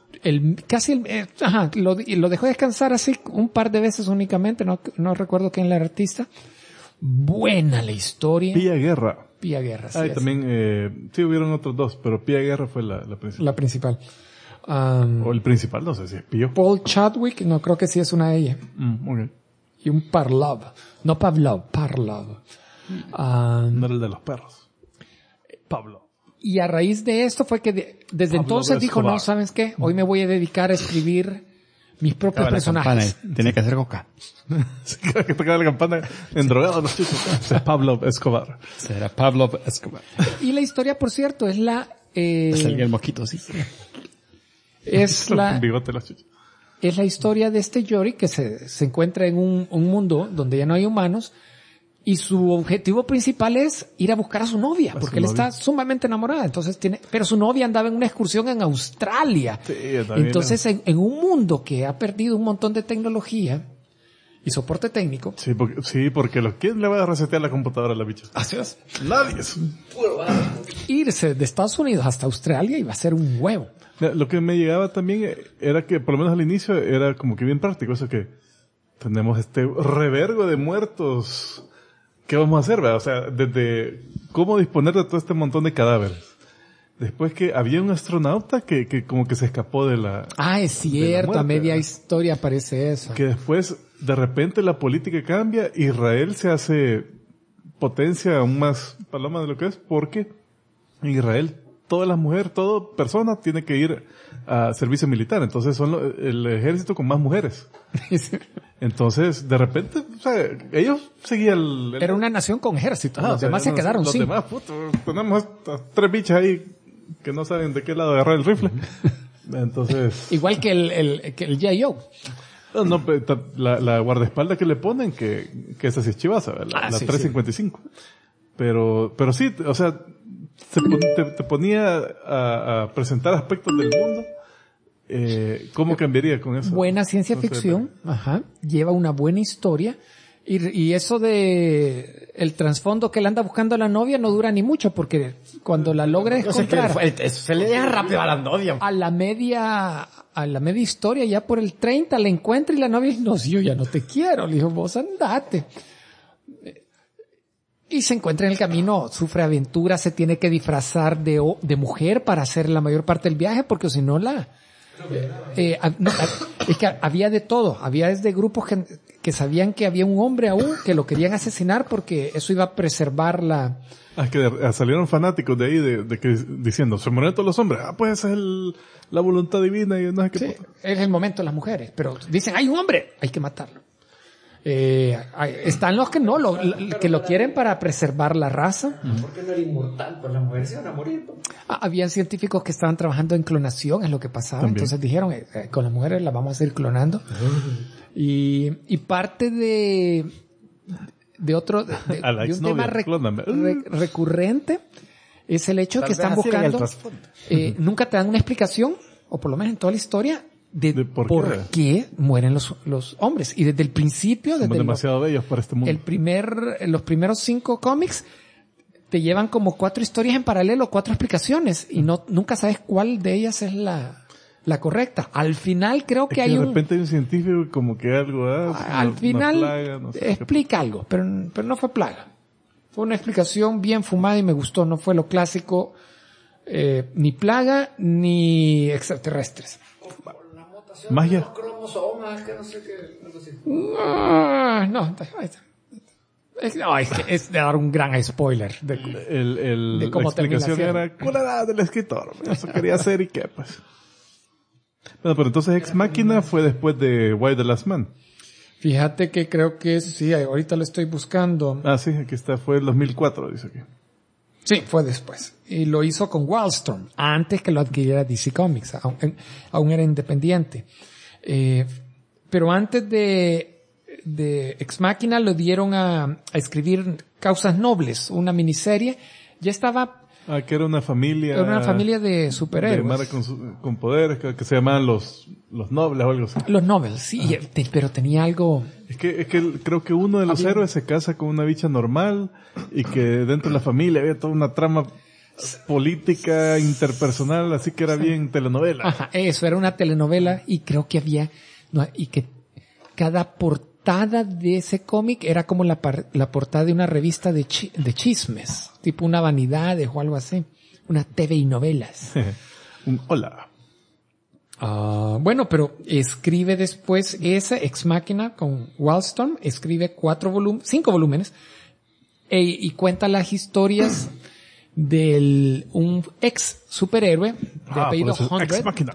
Lo dejó descansar así un par de veces únicamente, no recuerdo quién era el artista. Buena la historia. Pía Guerra. Sí, también, sí hubieron otros 2, pero Pía Guerra fue la principal. La principal. O el principal, no sé si es Pío. Paul Chadwick, no creo que sí es una de ellas. Okay. Y un Parlov. No Pavlov, Parlov. No era el de los perros. Pablo. Y a raíz de esto fue que desde entonces dijo, no, ¿sabes qué? Hoy me voy a dedicar a escribir mis propios personajes. Tiene que hacer coca. Que tocaba la campana endrogado los chicos. Es Pablo Escobar. Será Pablo Escobar. Y la historia, por cierto, es el mosquito, sí. Es bigote los chicos. Es la historia de Yorick que se encuentra en un mundo donde ya no hay humanos, y su objetivo principal es ir a buscar a su novia, porque él está sumamente enamorado. Entonces pero su novia andaba en una excursión en Australia. Sí, entonces en un mundo que ha perdido un montón de tecnología y soporte técnico. Sí, porque ¿quién le va a resetear la computadora a la bicha? Así es. Nadie. Irse de Estados Unidos hasta Australia iba a ser un huevo. Lo que me llegaba también era que, por lo menos al inicio, era como que bien práctico. Eso que tenemos este revergo de muertos. ¿Qué vamos a hacer, verdad? O sea, desde cómo disponer de todo este montón de cadáveres. Después que había un astronauta que como que se escapó de la... Ah, es cierto, muerte, a media historia aparece eso. Que después, de repente, la política cambia, Israel se hace potencia aún más paloma de lo que es, porque en Israel todas las mujeres, toda persona tiene que ir a servicio militar, entonces son el ejército con más mujeres. Entonces, de repente, o sea, ellos seguían Era una nación con ejército, los demás se quedaron sin. Los demás, tenemos estas 3 bichas ahí que no saben de qué lado agarrar el rifle. Entonces... Igual que el J.O. No, la guardaespaldas que le ponen, que esa sí es chivaza, la sí, 355. Sí. Pero sí, o sea, te ponía a presentar aspectos del mundo. ¿Cómo cambiaría con eso? Buena ciencia ficción, lleva una buena historia. Y eso de el trasfondo que él anda buscando a la novia no dura ni mucho, porque cuando la logra encontrar... Se le deja rápido a la novia. A la media historia, ya por el 30, la encuentra y la novia dice, no, yo ya no te quiero. Le dijo, vos andate. Y se encuentra en el camino, sufre aventuras, se tiene que disfrazar de mujer para hacer la mayor parte del viaje, porque si no es que había de todo, había desde grupos que sabían que había un hombre aún que lo querían asesinar porque eso iba a preservar la... Es que salieron fanáticos de ahí de que diciendo, se mueren todos los hombres, pues esa es la voluntad divina y no sé qué. Sí, es el momento de las mujeres, pero dicen, hay un hombre, hay que matarlo. Están los que no, que lo quieren para preservar la raza. ¿Por qué no era inmortal? Pues las mujeres se van a morir. Habían científicos que estaban trabajando en clonación, es lo que pasaba. También. Entonces dijeron, con las mujeres las vamos a ir clonando. Y parte de un tema recurrente es el hecho que están buscando, nunca te dan una explicación, o por lo menos en toda la historia, de por qué mueren los hombres. Y desde el principio, somos demasiado bellos para este mundo. Los primeros 5 cómics te llevan como 4 historias en paralelo, 4 explicaciones, y nunca sabes cuál de ellas es la correcta. Al final creo que de repente hay un científico como que algo, al final plaga, no sé explica algo, pero no fue plaga. Fue una explicación bien fumada y me gustó, no fue lo clásico, ni plaga, ni extraterrestres. Magia. Los cromosomas, que no sé qué. No, es de dar un gran spoiler de cómo la explicación era colorada del escritor. Eso quería hacer y qué, pues. Bueno, pero entonces Ex Machina fue después de Why the Last Man. Fíjate que creo que sí, ahorita lo estoy buscando. Sí, aquí está, fue el 2004, dice aquí. Sí, fue después. Y lo hizo con Wildstorm, antes que lo adquiriera DC Comics. Aún era independiente. Pero antes de Ex Machina lo dieron a escribir Causas Nobles, una miniserie. Ya estaba... que era una familia... Era una familia de superhéroes. Con poderes, que se llamaban los nobles o algo así. Los nobles, sí, pero tenía algo... Es que creo que uno de los héroes se casa con una bicha normal y que dentro de la familia había toda una trama política interpersonal, así que era bien telenovela. Ajá, eso, era una telenovela y creo que había... y que cada portada de ese cómic era como la portada de una revista de chismes, tipo una Vanidades o algo así, una TV y novelas. Hola. Bueno, pero escribe después esa Ex Machina con Wildstorm, escribe 5 volúmenes y cuenta las historias de un ex superhéroe de apellido 100. Ex Machina.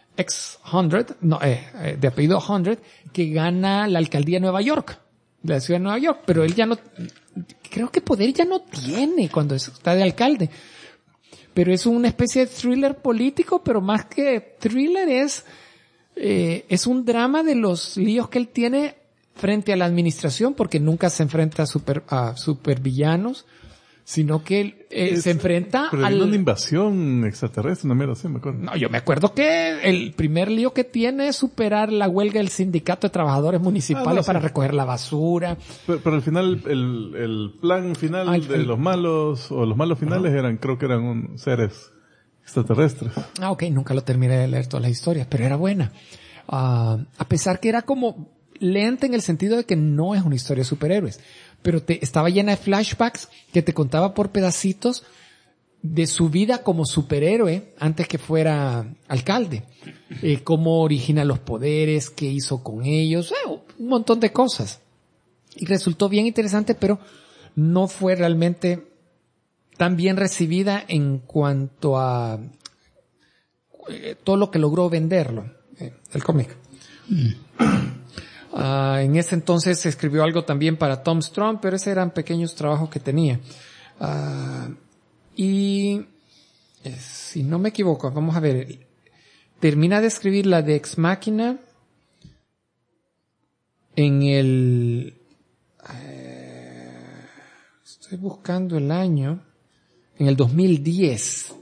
De apellido 100, que gana la alcaldía de Nueva York, de la ciudad de Nueva York, pero él ya no, creo que poder ya no tiene cuando está de alcalde. Pero es una especie de thriller político, pero más que thriller es un drama de los líos que él tiene frente a la administración, porque nunca se enfrenta a supervillanos, sino que se enfrenta pero hay una invasión extraterrestre, una mierda así, me acuerdo. No, yo me acuerdo que el primer lío que tiene es superar la huelga del sindicato de trabajadores municipales para recoger la basura. Pero al final, el plan final de los malos, o los malos finales creo que eran seres extraterrestres. Ok, nunca lo terminé de leer todas las historias, pero era buena. A pesar que era como lenta en el sentido de que no es una historia de superhéroes, pero estaba llena de flashbacks que te contaba por pedacitos de su vida como superhéroe antes que fuera alcalde. Cómo origina los poderes, qué hizo con ellos, un montón de cosas. Y resultó bien interesante, pero no fue realmente tan bien recibida en cuanto a todo lo que logró venderlo, el cómic. En ese entonces se escribió algo también para Tom Strong, pero esos eran pequeños trabajos que tenía. Y si no me equivoco, vamos a ver, termina de escribir la de Ex Machina en el... estoy buscando el año, en el 2010.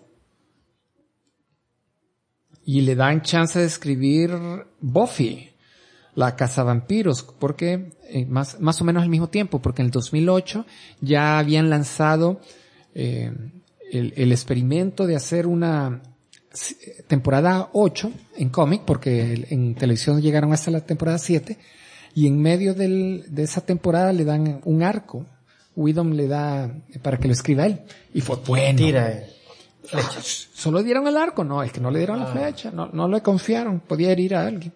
Y le dan chance de escribir Buffy, la cazavampiros, porque más o menos al mismo tiempo, porque en el 2008 ya habían lanzado el experimento de hacer una temporada 8 en cómic, porque en televisión llegaron hasta la temporada 7, y en medio de esa temporada le dan un arco. Whedon le da para que lo escriba él, y fue bueno. Tira flechas. Solo dieron el arco, no, es que no le dieron la flecha, no le confiaron, podía herir a alguien.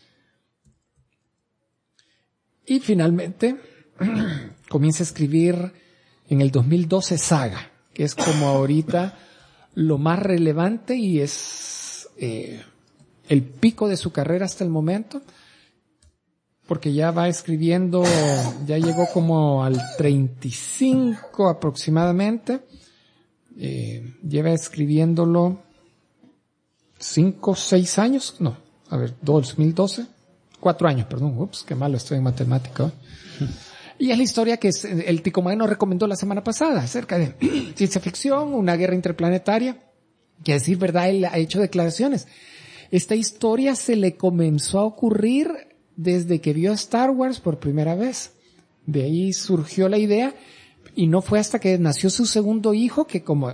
Y finalmente comienza a escribir en el 2012 Saga, que es como ahorita lo más relevante y es el pico de su carrera hasta el momento, porque ya va escribiendo, ya llegó como al 35 aproximadamente, lleva escribiéndolo 5 o 6 años, 2012. 4 años, perdón, qué malo estoy en matemática. Y es la historia que el Ticomán nos recomendó la semana pasada, acerca de ciencia ficción, una guerra interplanetaria, que a decir verdad, él ha hecho declaraciones. Esta historia se le comenzó a ocurrir desde que vio Star Wars por primera vez. De ahí surgió la idea, y no fue hasta que nació su segundo hijo que como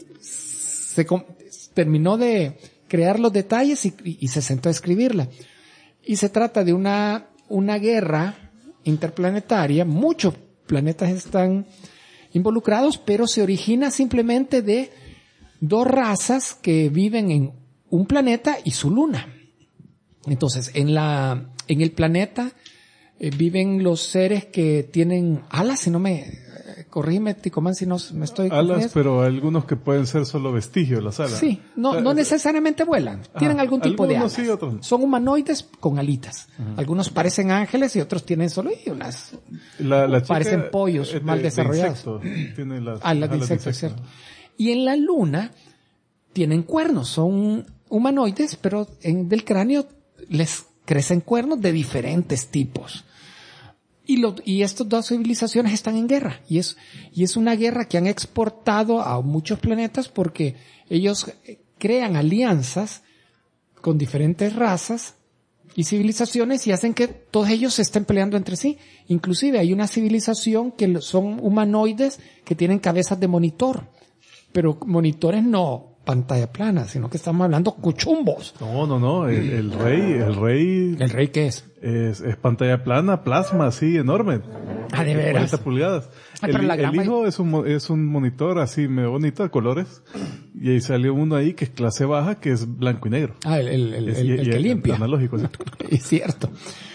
terminó de crear los detalles y se sentó a escribirla. Y se trata de una guerra interplanetaria, muchos planetas están involucrados, pero se origina simplemente de 2 razas que viven en un planeta y su luna. Entonces, en el planeta viven los seres que tienen alas, corrígeme, Ticomán, si no me estoy... Alas, pero algunos que pueden ser solo vestigios, las alas. Sí, no necesariamente vuelan. Tienen algún tipo de alas. Sí, otros. Son humanoides con alitas. Algunos parecen ángeles y otros tienen solo unas... parecen pollos mal desarrollados. Tiene las alas de insecto, es cierto. Y en la luna tienen cuernos. Son humanoides, pero del cráneo les crecen cuernos de diferentes tipos. Y estas 2 civilizaciones están en guerra. Y es una guerra que han exportado a muchos planetas porque ellos crean alianzas con diferentes razas y civilizaciones y hacen que todos ellos se estén peleando entre sí. Inclusive hay una civilización que son humanoides que tienen cabezas de monitor. Pero monitores no pantalla plana, sino que estamos hablando cuchumbos. No. El rey. ¿El rey qué es? Es pantalla plana, plasma, así, enorme. De veras. 40 pulgadas. El hijo es un monitor así, medio bonito, de colores. Y ahí salió uno ahí que es clase baja, que es blanco y negro. El que limpia. Analógico, ¿sí? Es cierto.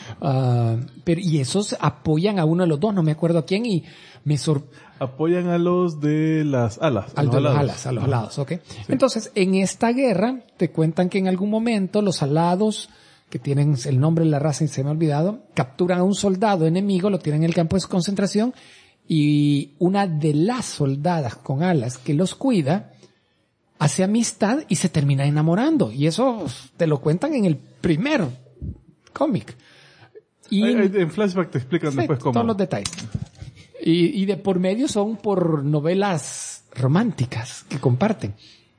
Y esos apoyan a uno de los 2, no me acuerdo a quién, y me apoyan a los de las alas. A los alados, ok. Sí. Entonces, en esta guerra, te cuentan que en algún momento los alados, que tienen el nombre de la raza y se me ha olvidado, capturan a un soldado enemigo, lo tienen en el campo de concentración, y una de las soldadas con alas que los cuida, hace amistad y se termina enamorando. Y eso te lo cuentan en el primer cómic. Y en flashback te explican después cómo. Todos los detalles. Y de por medio son por novelas románticas que comparten.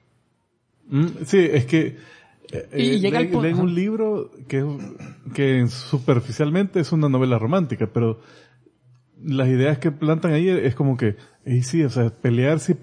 Sí, es que Y llega leen un libro que superficialmente es una novela romántica, pero las ideas que plantan ahí es como que, sí, o sea, pelearse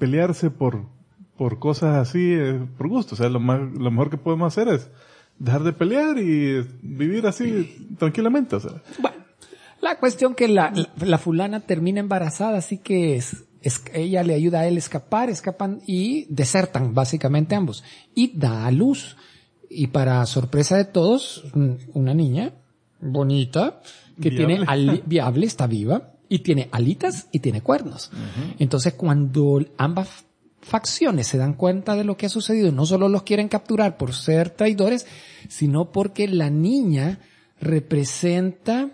por cosas así, por gusto. O sea, lo mejor que podemos hacer es dejar de pelear y vivir así tranquilamente. O sea. Bueno, la cuestión que la fulana termina embarazada, así que ella le ayuda a él a escapan y desertan básicamente ambos. Y da a luz. Y para sorpresa de todos, una niña bonita, que Viable. tiene viable, está viva, y tiene alitas y tiene cuernos. Uh-huh. Entonces cuando ambas facciones se dan cuenta de lo que ha sucedido, no solo los quieren capturar por ser traidores, sino porque la niña representa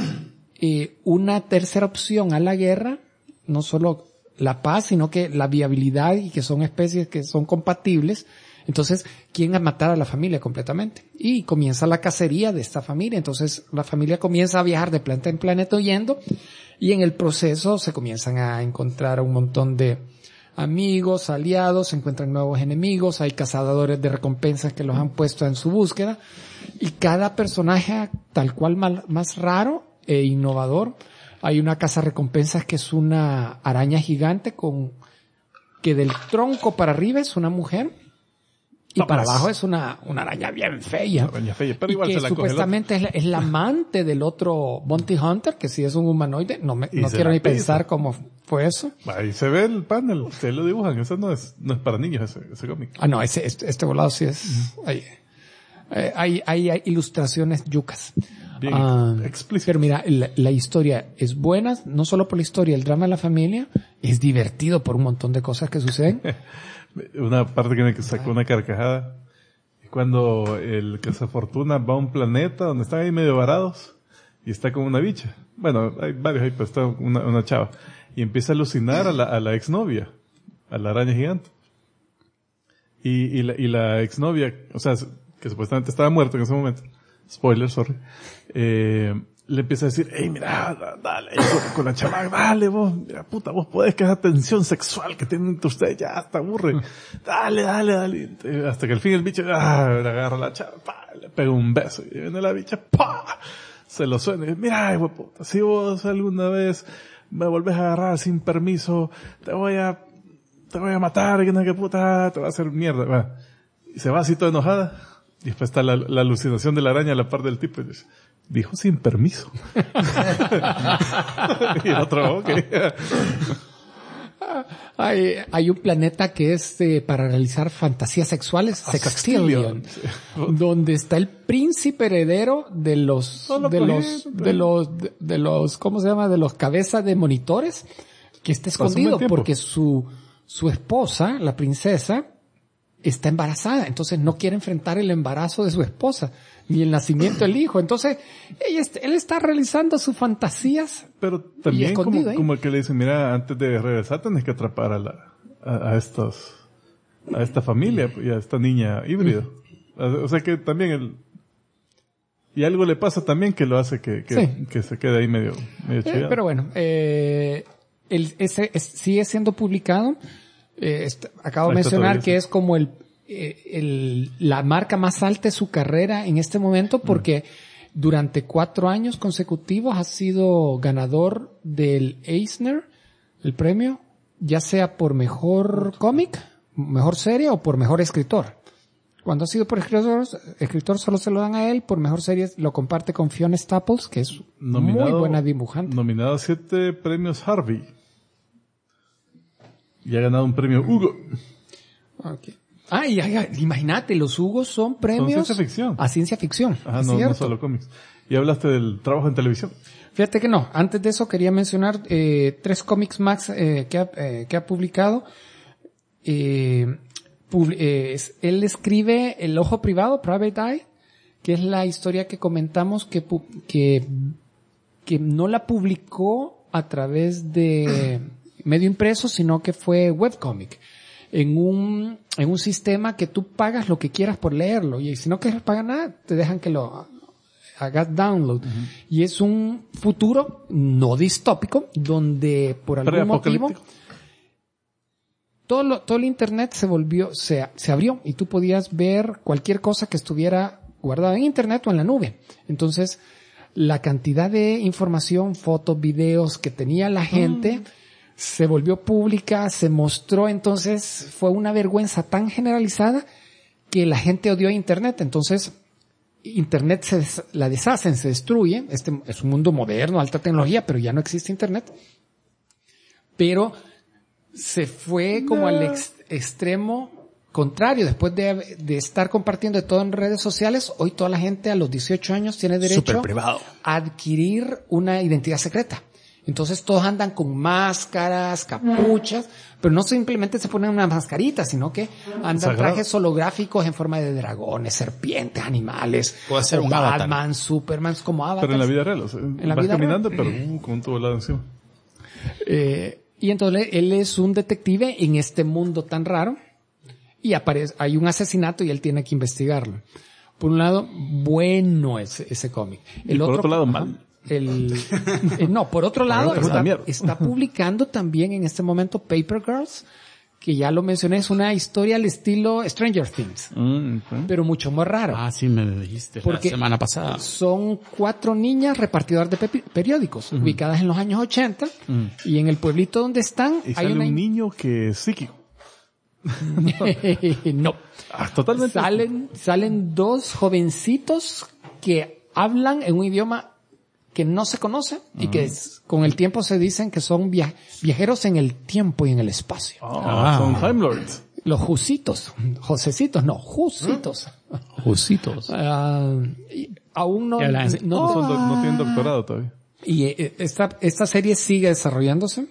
una tercera opción a la guerra, no solo la paz, sino que la viabilidad y que son especies que son compatibles. Entonces, quieren matar a la familia completamente. Y comienza la cacería de esta familia. Entonces, la familia comienza a viajar de planeta en planeta huyendo. Y en el proceso se comienzan a encontrar un montón de amigos, aliados, se encuentran nuevos enemigos, hay cazadores de recompensas que los han puesto en su búsqueda. Y cada personaje, tal cual más raro e innovador. Hay una cazarrecompensas que es una araña gigante que del tronco para arriba es una mujer. Y para abajo es una araña bien fea. Una araña fea, pero igual que se la supuestamente es la amante del otro Bounty Hunter, que sí es un humanoide. No quiero ni pensar cómo fue eso. Ahí se ve el panel, ustedes lo dibujan. Eso no es para niños ese cómic. Ah, no, este volado sí es... Hay ilustraciones yucas. Bien explícito. Pero mira, la historia es buena, no solo por la historia, el drama de la familia, es divertido por un montón de cosas que suceden. Una parte que me sacó una carcajada es cuando el cazafortuna va a un planeta donde están ahí medio varados y está con una bicha. Bueno, hay varios ahí, pero está una chava. Y empieza a alucinar a la exnovia, a la araña gigante. Y la exnovia, o sea, que supuestamente estaba muerta en ese momento. Spoiler, sorry. Le empieza a decir, mira, dale, con la chava, dale vos, mira, puta, vos podés, que esa tensión sexual que tienen entre ustedes ya hasta aburre. Dale. Hasta que al fin el bicho, le agarra a la chava, le pega un beso, y viene la bicha, se lo suena, y mira, hijo de puta, si vos alguna vez me volvés a agarrar sin permiso, te voy a matar, que no, que puta, te voy a hacer mierda. Bueno, y se va así toda enojada, y después está la alucinación de la araña a la par del tipo, y dice, dijo sin permiso. Y el otro, ok. Hay un planeta que es para realizar fantasías sexuales, Sextillion, donde está el príncipe heredero de los ¿cómo se llama? De los cabezas de monitores, que está escondido porque su esposa, la princesa, está embarazada, entonces no quiere enfrentar el embarazo de su esposa, ni el nacimiento del hijo. Entonces, él está realizando sus fantasías. Pero también como el que le dice, mira, antes de regresar tenés que atrapar a esta familia y a esta niña híbrida. O sea que también y algo le pasa también que lo hace que se quede ahí medio chillado. Pero bueno, sigue siendo publicado. Acabo de mencionar que es como la marca más alta de su carrera en este momento, porque durante 4 años consecutivos ha sido ganador del Eisner, el premio, ya sea por mejor cómic, mejor serie o por mejor escritor. Cuando ha sido por escritor solo se lo dan a él, por mejor serie lo comparte con Fiona Staples, que es muy buena dibujante. Nominado a 7 premios Harvey. Y ha ganado un premio Hugo. Okay. Imagínate, los Hugos son premios ciencia ficción. A ciencia ficción. Ajá, no solo cómics. Y hablaste del trabajo en televisión. Fíjate que no. Antes de eso quería mencionar 3 cómics más que ha publicado. Él escribe El Ojo Privado, Private Eye, que es la historia que comentamos que no la publicó a través de medio impreso, sino que fue webcomic. En un sistema que tú pagas lo que quieras por leerlo. Y si no quieres pagar nada, te dejan que lo hagas download. Y es un futuro no distópico donde por algún motivo todo el internet se abrió y tú podías ver cualquier cosa que estuviera guardada en internet o en la nube. Entonces, la cantidad de información, fotos, videos que tenía la gente se volvió pública, se mostró, entonces fue una vergüenza tan generalizada que la gente odió a internet. Entonces, internet la deshacen, se destruye. Este es un mundo moderno, alta tecnología, pero ya no existe internet. Pero se fue como al extremo contrario. Después de estar compartiendo de todo en redes sociales, hoy toda la gente a los 18 años tiene derecho a adquirir una identidad secreta. Entonces todos andan con máscaras, capuchas, pero no simplemente se ponen una mascarita, sino que andan trajes holográficos en forma de dragones, serpientes, animales. Puede ser un Batman, avatar. Superman, como avatar. Pero en la vida real, o sea, en la vas vida caminando, real. pero con un tubo helado encima. Y entonces él es un detective en este mundo tan raro y hay un asesinato y él tiene que investigarlo. Por un lado, bueno ese cómic. Y por otro lado, mal. No, por otro lado, está publicando también en este momento Paper Girls, que ya lo mencioné, es una historia al estilo Stranger Things, pero mucho más raro. Ah, sí me dijiste la semana pasada. Son 4 niñas repartidoras de periódicos, ubicadas en los años 80, y en el pueblito donde están y hay un niño que es psíquico. No. Totalmente. Salen 2 jovencitos que hablan en un idioma que no se conoce y que con el tiempo se dicen que son viajeros en el tiempo y en el espacio. Son Time Lords. Los Jusitos. Josecitos, no, Jusitos. Jusitos. Aún no tienen doctorado todavía. Y esta serie sigue desarrollándose.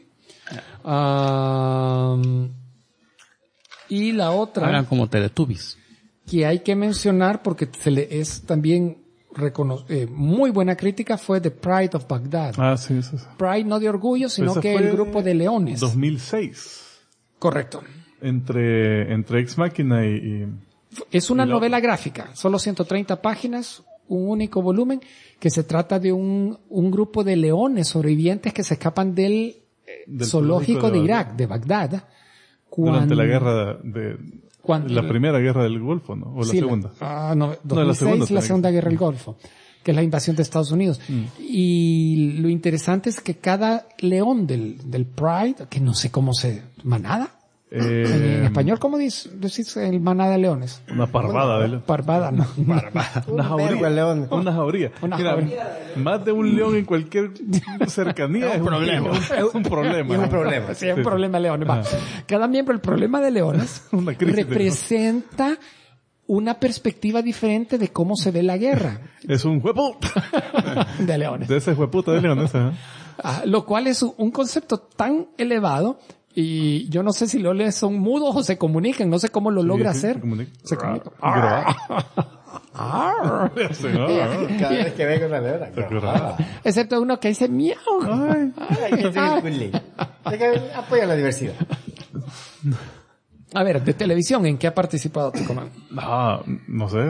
Y la otra... Hablan como Teletubbies. Que hay que mencionar porque es también muy buena crítica fue The Pride of Baghdad. Sí. Pride no de orgullo, sino que el grupo de leones. 2006. Correcto. Entre Ex Machina y... Es una novela gráfica, solo 130 páginas, un único volumen, que se trata de un grupo de leones sobrevivientes que se escapan del zoológico de Irak, de Bagdad. Durante la guerra la primera guerra del Golfo, ¿no? O la segunda. No, 2006 la segunda guerra del Golfo, que es la invasión de Estados Unidos. Y lo interesante es que cada león del Pride, que no sé cómo manada. En español, ¿cómo decís el manada de leones? Una parvada de leones. Parvada, no. Una jauría. Mira, más de un león en cualquier cercanía es un problema. Es un problema. Sí, es un problema de leones. Cada miembro, el problema de leones representa una perspectiva diferente de cómo se ve la guerra. Es un huepo de leones. De ese hueputa de leones. Lo cual es un concepto tan elevado. Y yo no sé si los leones son mudos o se comunican, no sé cómo lo logra hacer. Se comunica. Cada vez que vengo una leona. Excepto uno que dice miau. Apoya la diversidad. A ver, de televisión, ¿en qué ha participado tu comando? No sé.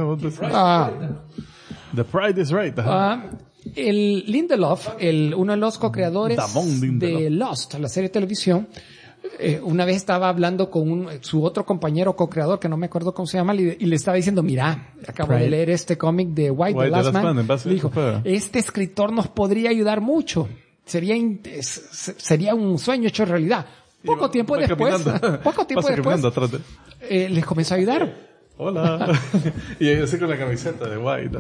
The Pride is Right. El Lindelof, uno de los co-creadores de Lost, la serie de televisión, una vez estaba hablando con su otro compañero co-creador, que no me acuerdo cómo se llama, y le estaba diciendo, mira, acabo de leer este cómic de White the Last Man. Dijo, este escritor nos podría ayudar mucho. Sería un sueño hecho realidad. Poco tiempo después, les comenzó a ayudar. Hola. Y así con la camiseta de White.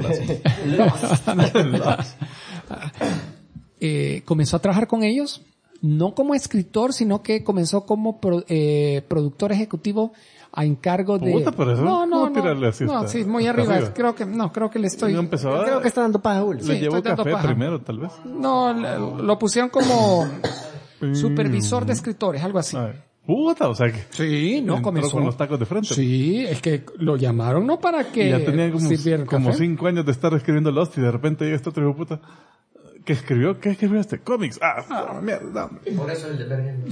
Comenzó a trabajar con ellos, no como escritor, sino que comenzó como productor ejecutivo a encargo de... No, sí, muy arriba. Creo que le estoy... Creo que está dando paja, Julio. Le llevó café primero, tal vez. No, lo pusieron como supervisor de escritores, algo así. O sea que... Sí, no, comenzó con los tacos de frente. Sí, es que lo llamaron no para que ya tenía sirvieran como café. 5 años de estar escribiendo Lost y de repente llega este otro hijo puta. ¿Qué escribió este? Cómics. Mierda. Por eso el detergente.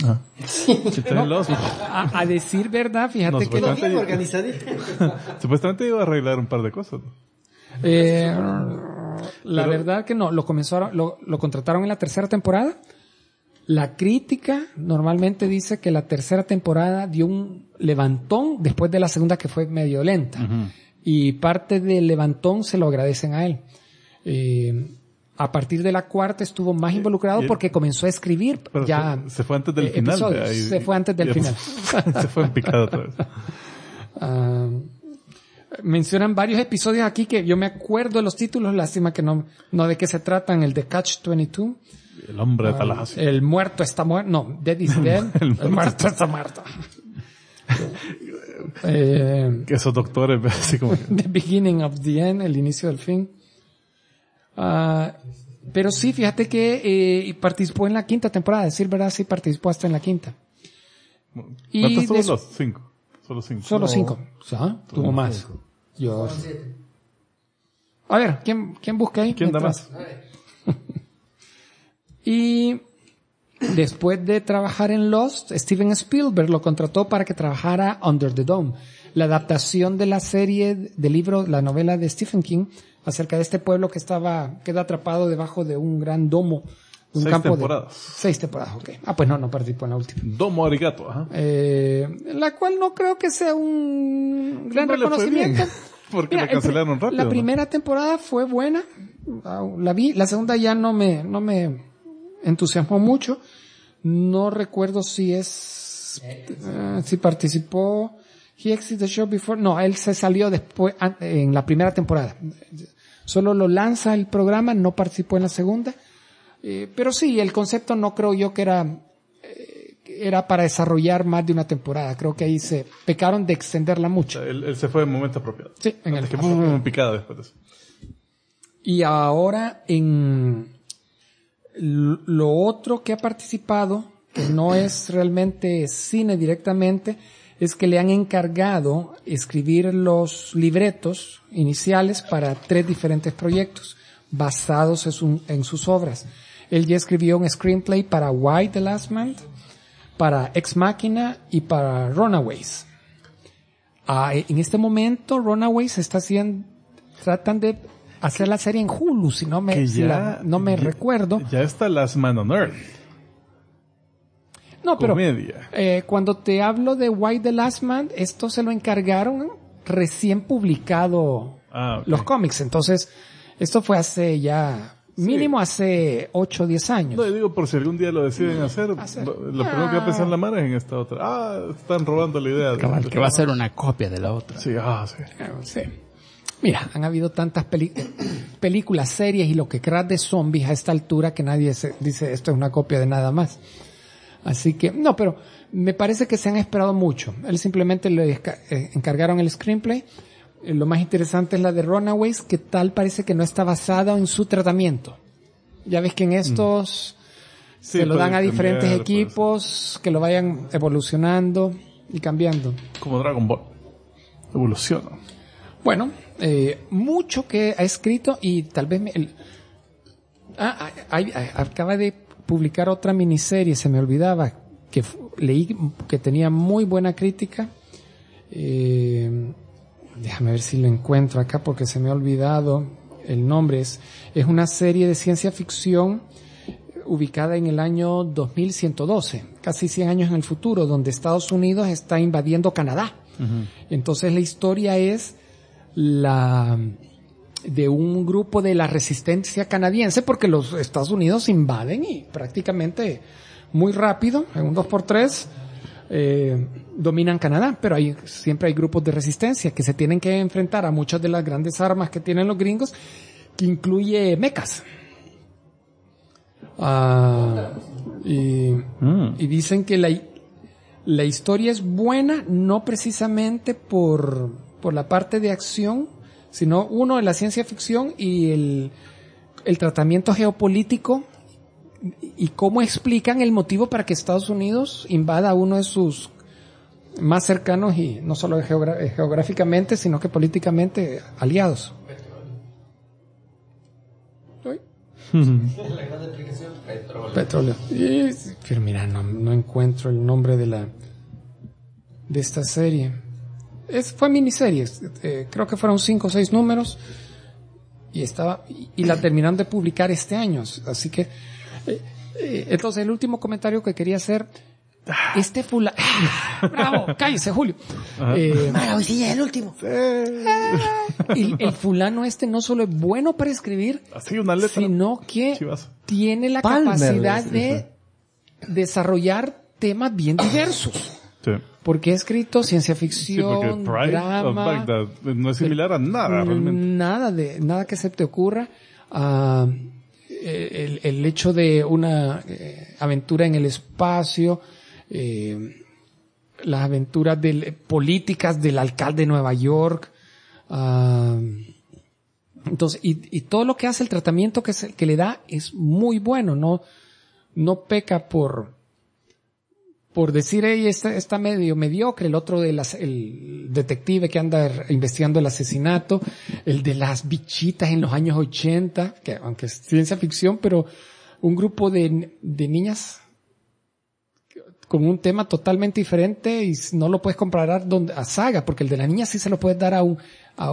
A decir verdad, fíjate que... Bien organizadito. Supuestamente iba a arreglar un par de cosas. La verdad que no, lo contrataron en la tercera temporada. La crítica normalmente dice que la tercera temporada dio un levantón después de la segunda, que fue medio lenta. Y parte del levantón se lo agradecen a él. A partir de la cuarta estuvo más involucrado porque comenzó a escribir. Pero ya se fue antes del final. Se fue antes del final. Se fue en picado otra vez. Mencionan varios episodios aquí que yo me acuerdo de los títulos, lástima que no de qué se tratan. El de Catch-22. El hombre de Tallahassee. El muerto está muerto. No, Dead is Dead. el muerto está muerto. Que esos doctores, así como... The Beginning of the End, el inicio del fin. Pero sí, fíjate que participó en la quinta temporada. Decir verdad, sí participó hasta en la quinta. ¿Cuántos tuvo los 5? Solo 5. Tuvo más. Yo... A ver, ¿quién busca ahí? ¿Quién da más? Y después de trabajar en Lost, Steven Spielberg lo contrató para que trabajara Under the Dome, la adaptación de la serie del libro, la novela de Stephen King, acerca de este pueblo que queda atrapado debajo de un gran domo. Un 6 temporadas. 6 temporadas, ok. Pues no participó en la última. Domo arigato, ajá. La cual no creo que sea un gran reconocimiento. Porque la cancelaron rápido. La primera temporada fue buena. La vi. La segunda ya no me entusiasmó mucho. No recuerdo si si participó. He exited the show before. No, él se salió después, en la primera temporada. Solo lo lanza el programa, no participó en la segunda. Pero sí, el concepto no creo yo que era para desarrollar más de una temporada. Creo que ahí se pecaron de extenderla mucho. Él se fue en el momento apropiado. Sí, en el que fue picada después de eso. Y ahora en lo otro que ha participado, que no es realmente cine directamente, es que le han encargado escribir los libretos iniciales para 3 diferentes proyectos basados en sus obras. Él ya escribió un screenplay para Why the Last Man, para Ex Machina y para Runaways. En este momento Runaways tratan de hacer la serie en Hulu, si no me recuerdo. Ya está Last Man on Earth. No, pero comedia. Cuando te hablo de Why the Last Man, esto se lo encargaron recién publicado los cómics. Entonces, esto fue mínimo hace 8 o 10 años. No, yo digo, por si algún día lo deciden hacer. Lo primero que va a pensar en la mano es en esta otra. Están robando la idea. Que va a ser una copia de la otra. Sí, sí. Mira, han habido tantas películas, series y lo que creas de zombies a esta altura que nadie dice esto es una copia de nada más. Así que, no, pero me parece que se han esperado mucho. Él simplemente le encargaron el screenplay. Lo más interesante es la de Runaways, que tal parece que no está basada en su tratamiento. Ya ves que en estos se lo dan a diferentes equipos que lo vayan evolucionando y cambiando. Como Dragon Ball. Evoluciona. Bueno, mucho que ha escrito y tal vez acaba de publicar otra miniserie, se me olvidaba, que leí que tenía muy buena crítica. Déjame ver si lo encuentro acá porque se me ha olvidado el nombre. Es una serie de ciencia ficción ubicada en el año 2112, casi 100 años en el futuro, donde Estados Unidos está invadiendo Canadá. Uh-huh. Entonces la historia es de un grupo de la resistencia canadiense, porque los Estados Unidos invaden y prácticamente muy rápido, en un 2x3, dominan Canadá, pero siempre hay grupos de resistencia que se tienen que enfrentar a muchas de las grandes armas que tienen los gringos, que incluye mechas. Y dicen que la historia es buena, no precisamente por la parte de acción, sino de la ciencia ficción y el tratamiento geopolítico y cómo explican el motivo para que Estados Unidos invada a uno de sus más cercanos y no solo geográficamente, sino que políticamente aliados. La gran explicación, petróleo. Pero mira, no encuentro el nombre de esta serie. Fue miniserie, creo que fueron 5 o 6 números. y la terminaron de publicar este año. Así que, entonces el último comentario que quería hacer, fulano, bravo, cállese Julio. Hoy sí es el último. El fulano no solo es bueno para escribir, así una letra, sino que Chivazo. tiene la capacidad de desarrollar temas bien diversos. Sí. Porque he escrito ciencia ficción, sí, Pride drama, of Baghdad no es similar a nada realmente. Nada que se te ocurra. El hecho de una aventura en el espacio, las aventuras políticas del alcalde de Nueva York, entonces, y todo lo que hace, el tratamiento que le da es muy bueno, no peca por decir, está medio mediocre. El otro el detective que anda investigando el asesinato, el de las bichitas en los años 80, que aunque es ciencia ficción, pero un grupo de niñas con un tema totalmente diferente y no lo puedes comparar a Saga, porque el de la niña sí se lo puedes dar a un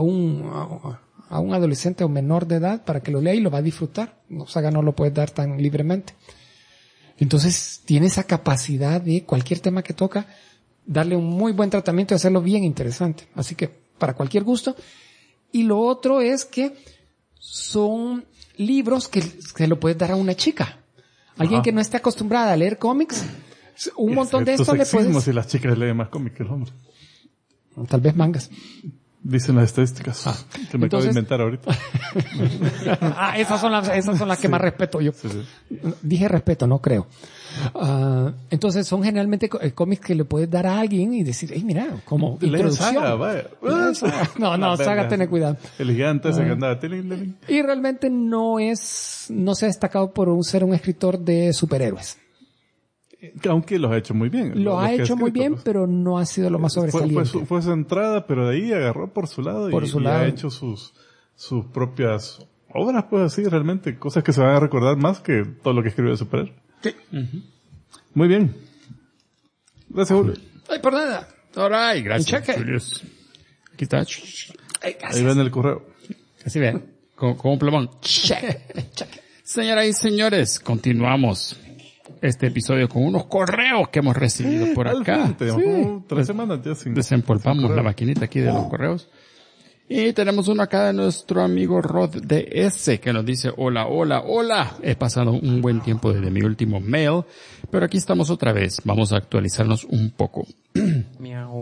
adolescente o menor de edad para que lo lea y lo va a disfrutar. Saga no lo puedes dar tan libremente. Entonces tiene esa capacidad de cualquier tema que toca darle un muy buen tratamiento y hacerlo bien interesante. Así que para cualquier gusto. Y lo otro es que son libros que lo puedes dar a una chica. Alguien que no esté acostumbrada a leer cómics. Un montón de esto le puedes... si las chicas leen más cómics que los hombres. Tal vez mangas. Dicen las estadísticas que me acabo de inventar ahorita. Esas son las que más respeto yo. Sí. Dije respeto, no creo. Entonces son generalmente cómics que le puedes dar a alguien y decir, mira, como introducción. Saga, vaya. Saga, ten cuidado. El gigante ese que andaba. Y realmente no se ha destacado por ser un escritor de superhéroes. Aunque los ha hecho muy bien. Lo ha hecho muy bien, pero no ha sido lo más sobresaliente. Fue su entrada, pero de ahí agarró por su lado y ha hecho sus propias obras, pues así, realmente. Cosas que se van a recordar más que todo lo que escribió de superhéroe. Sí. Muy bien. Gracias, Julio. Ay, por nada. Alright, gracias, Julius. Aquí está. Ahí ven el correo. Así ven, como un plumón. Check. Señoras y señores, continuamos este episodio con unos correos que hemos recibido por acá. Tenemos como 3 semanas ya sin... Desempolvamos la maquinita aquí de los correos. Y tenemos uno acá de nuestro amigo Rod DS que nos dice, hola. He pasado un buen tiempo desde mi último mail, pero aquí estamos otra vez. Vamos a actualizarnos un poco. Miau.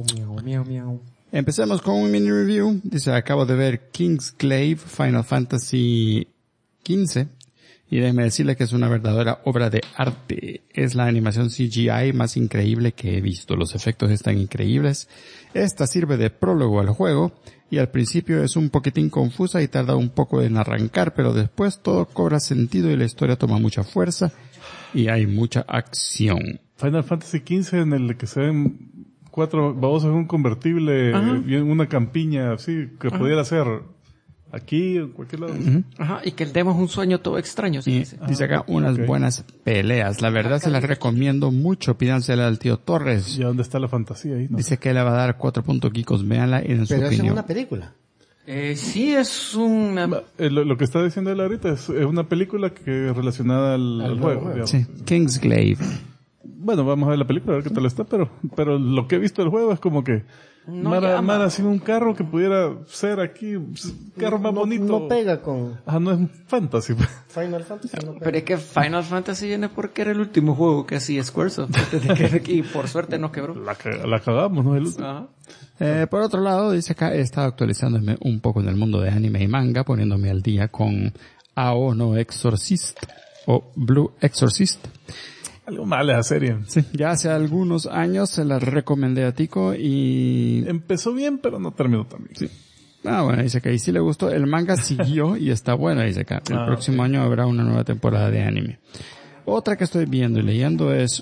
Empecemos con un mini review. Dice, acabo de ver Kingsglaive Final Fantasy XV. Y déjeme decirle que es una verdadera obra de arte. Es la animación CGI más increíble que he visto. Los efectos están increíbles. Esta sirve de prólogo al juego y al principio es un poquitín confusa y tarda un poco en arrancar, pero después todo cobra sentido y la historia toma mucha fuerza y hay mucha acción. Final Fantasy XV en el que se ven 4 babosos en un convertible y en una campiña así que pudiera ser aquí en cualquier lado. Ajá, y que el demo es un sueño todo extraño. Y dice acá unas buenas peleas. La verdad se las recomiendo mucho. Pídansela al tío Torres. ¿Y dónde está la fantasía ahí? No. Dice que le va a dar 4 puntos geekos. Véanla en su opinión. Pero es una película. Sí, es una... Lo que está diciendo él ahorita es una película que es relacionada al juego. Digamos. Sí, Kingsglaive. Bueno, vamos a ver la película, a ver qué tal está, pero lo que he visto del juego es como que Mara sin un carro que pudiera ser aquí, carro más bonito. No pega con... No es fantasy. Final Fantasy no pega. Pero es que Final Fantasy viene porque era el último juego que hacía Squaresoft. Y por suerte no quebró. La cagamos, ¿no? El último. Por otro lado, dice acá, he estado actualizándome un poco en el mundo de anime y manga, poniéndome al día con Ao no Exorcist o Blue Exorcist. Algo mal esa serie. Sí, ya hace algunos años se la recomendé a Tico y... Empezó bien, pero no terminó tan bien. Sí. Bueno, dice que ahí sí le gustó. El manga siguió y está bueno, dice acá. El próximo año habrá una nueva temporada de anime. Otra que estoy viendo y leyendo es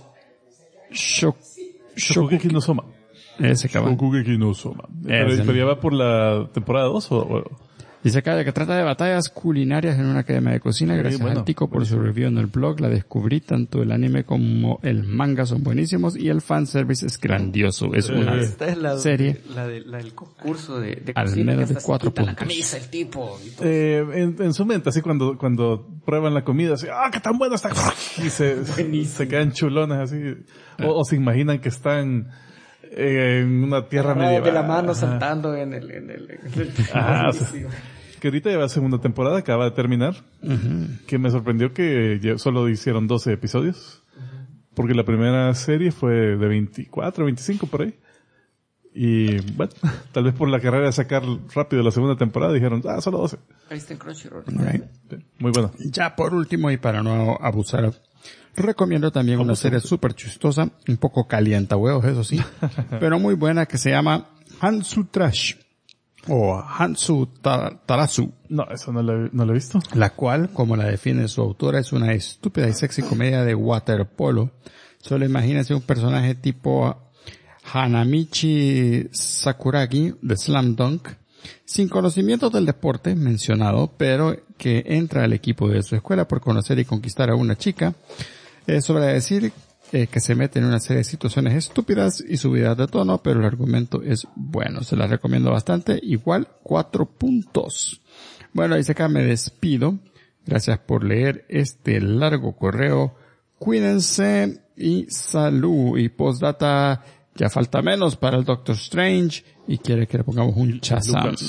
Shokugeki no Soma. Ese cabrón. Shokugeki no Soma. Pero ya va por la temporada 2 o... Dice acá que trata de batallas culinarias en una academia de cocina. Gracias al Tico por su review en el blog. La descubrí, tanto el anime como el manga son buenísimos y el fanservice es grandioso. Es una Esta es la serie. La del concurso de al cocina. menos Que de 4 puntos. la camisa, el tipo. Y todo. En su mente, así cuando prueban la comida, así, qué tan bueno está. Y se quedan chulones así. O se imaginan que están en una tierra medieval. De la mano saltando en el Que ahorita lleva segunda temporada, acaba de terminar. Que me sorprendió que solo hicieron 12 episodios. Porque la primera serie fue de 24, 25 por ahí. Y bueno, tal vez por la carrera de sacar rápido la segunda temporada dijeron, solo 12. Ahí está en Crunchyroll. Right. Muy bueno. Ya por último, y para no abusar, recomiendo también una serie súper chistosa, un poco calienta huevos, eso sí, pero muy buena, que se llama Hantsu Trash o Hantsu Tarasu. No, eso no lo he visto. La cual, como la define su autora, es una estúpida y sexy comedia de waterpolo. Solo imagínense un personaje tipo Hanamichi Sakuragi de Slam Dunk, sin conocimientos del deporte mencionado, pero que entra al equipo de su escuela por conocer y conquistar a una chica. Sobre decir que se mete en una serie de situaciones estúpidas y subidas de tono, pero el argumento es bueno. Se la recomiendo bastante. Igual 4 puntos. Bueno, dice acá me despido. Gracias por leer este largo correo. Cuídense y salud. Y postdata, ya falta menos para el Doctor Strange y quiere que le pongamos un Shazam. Ahí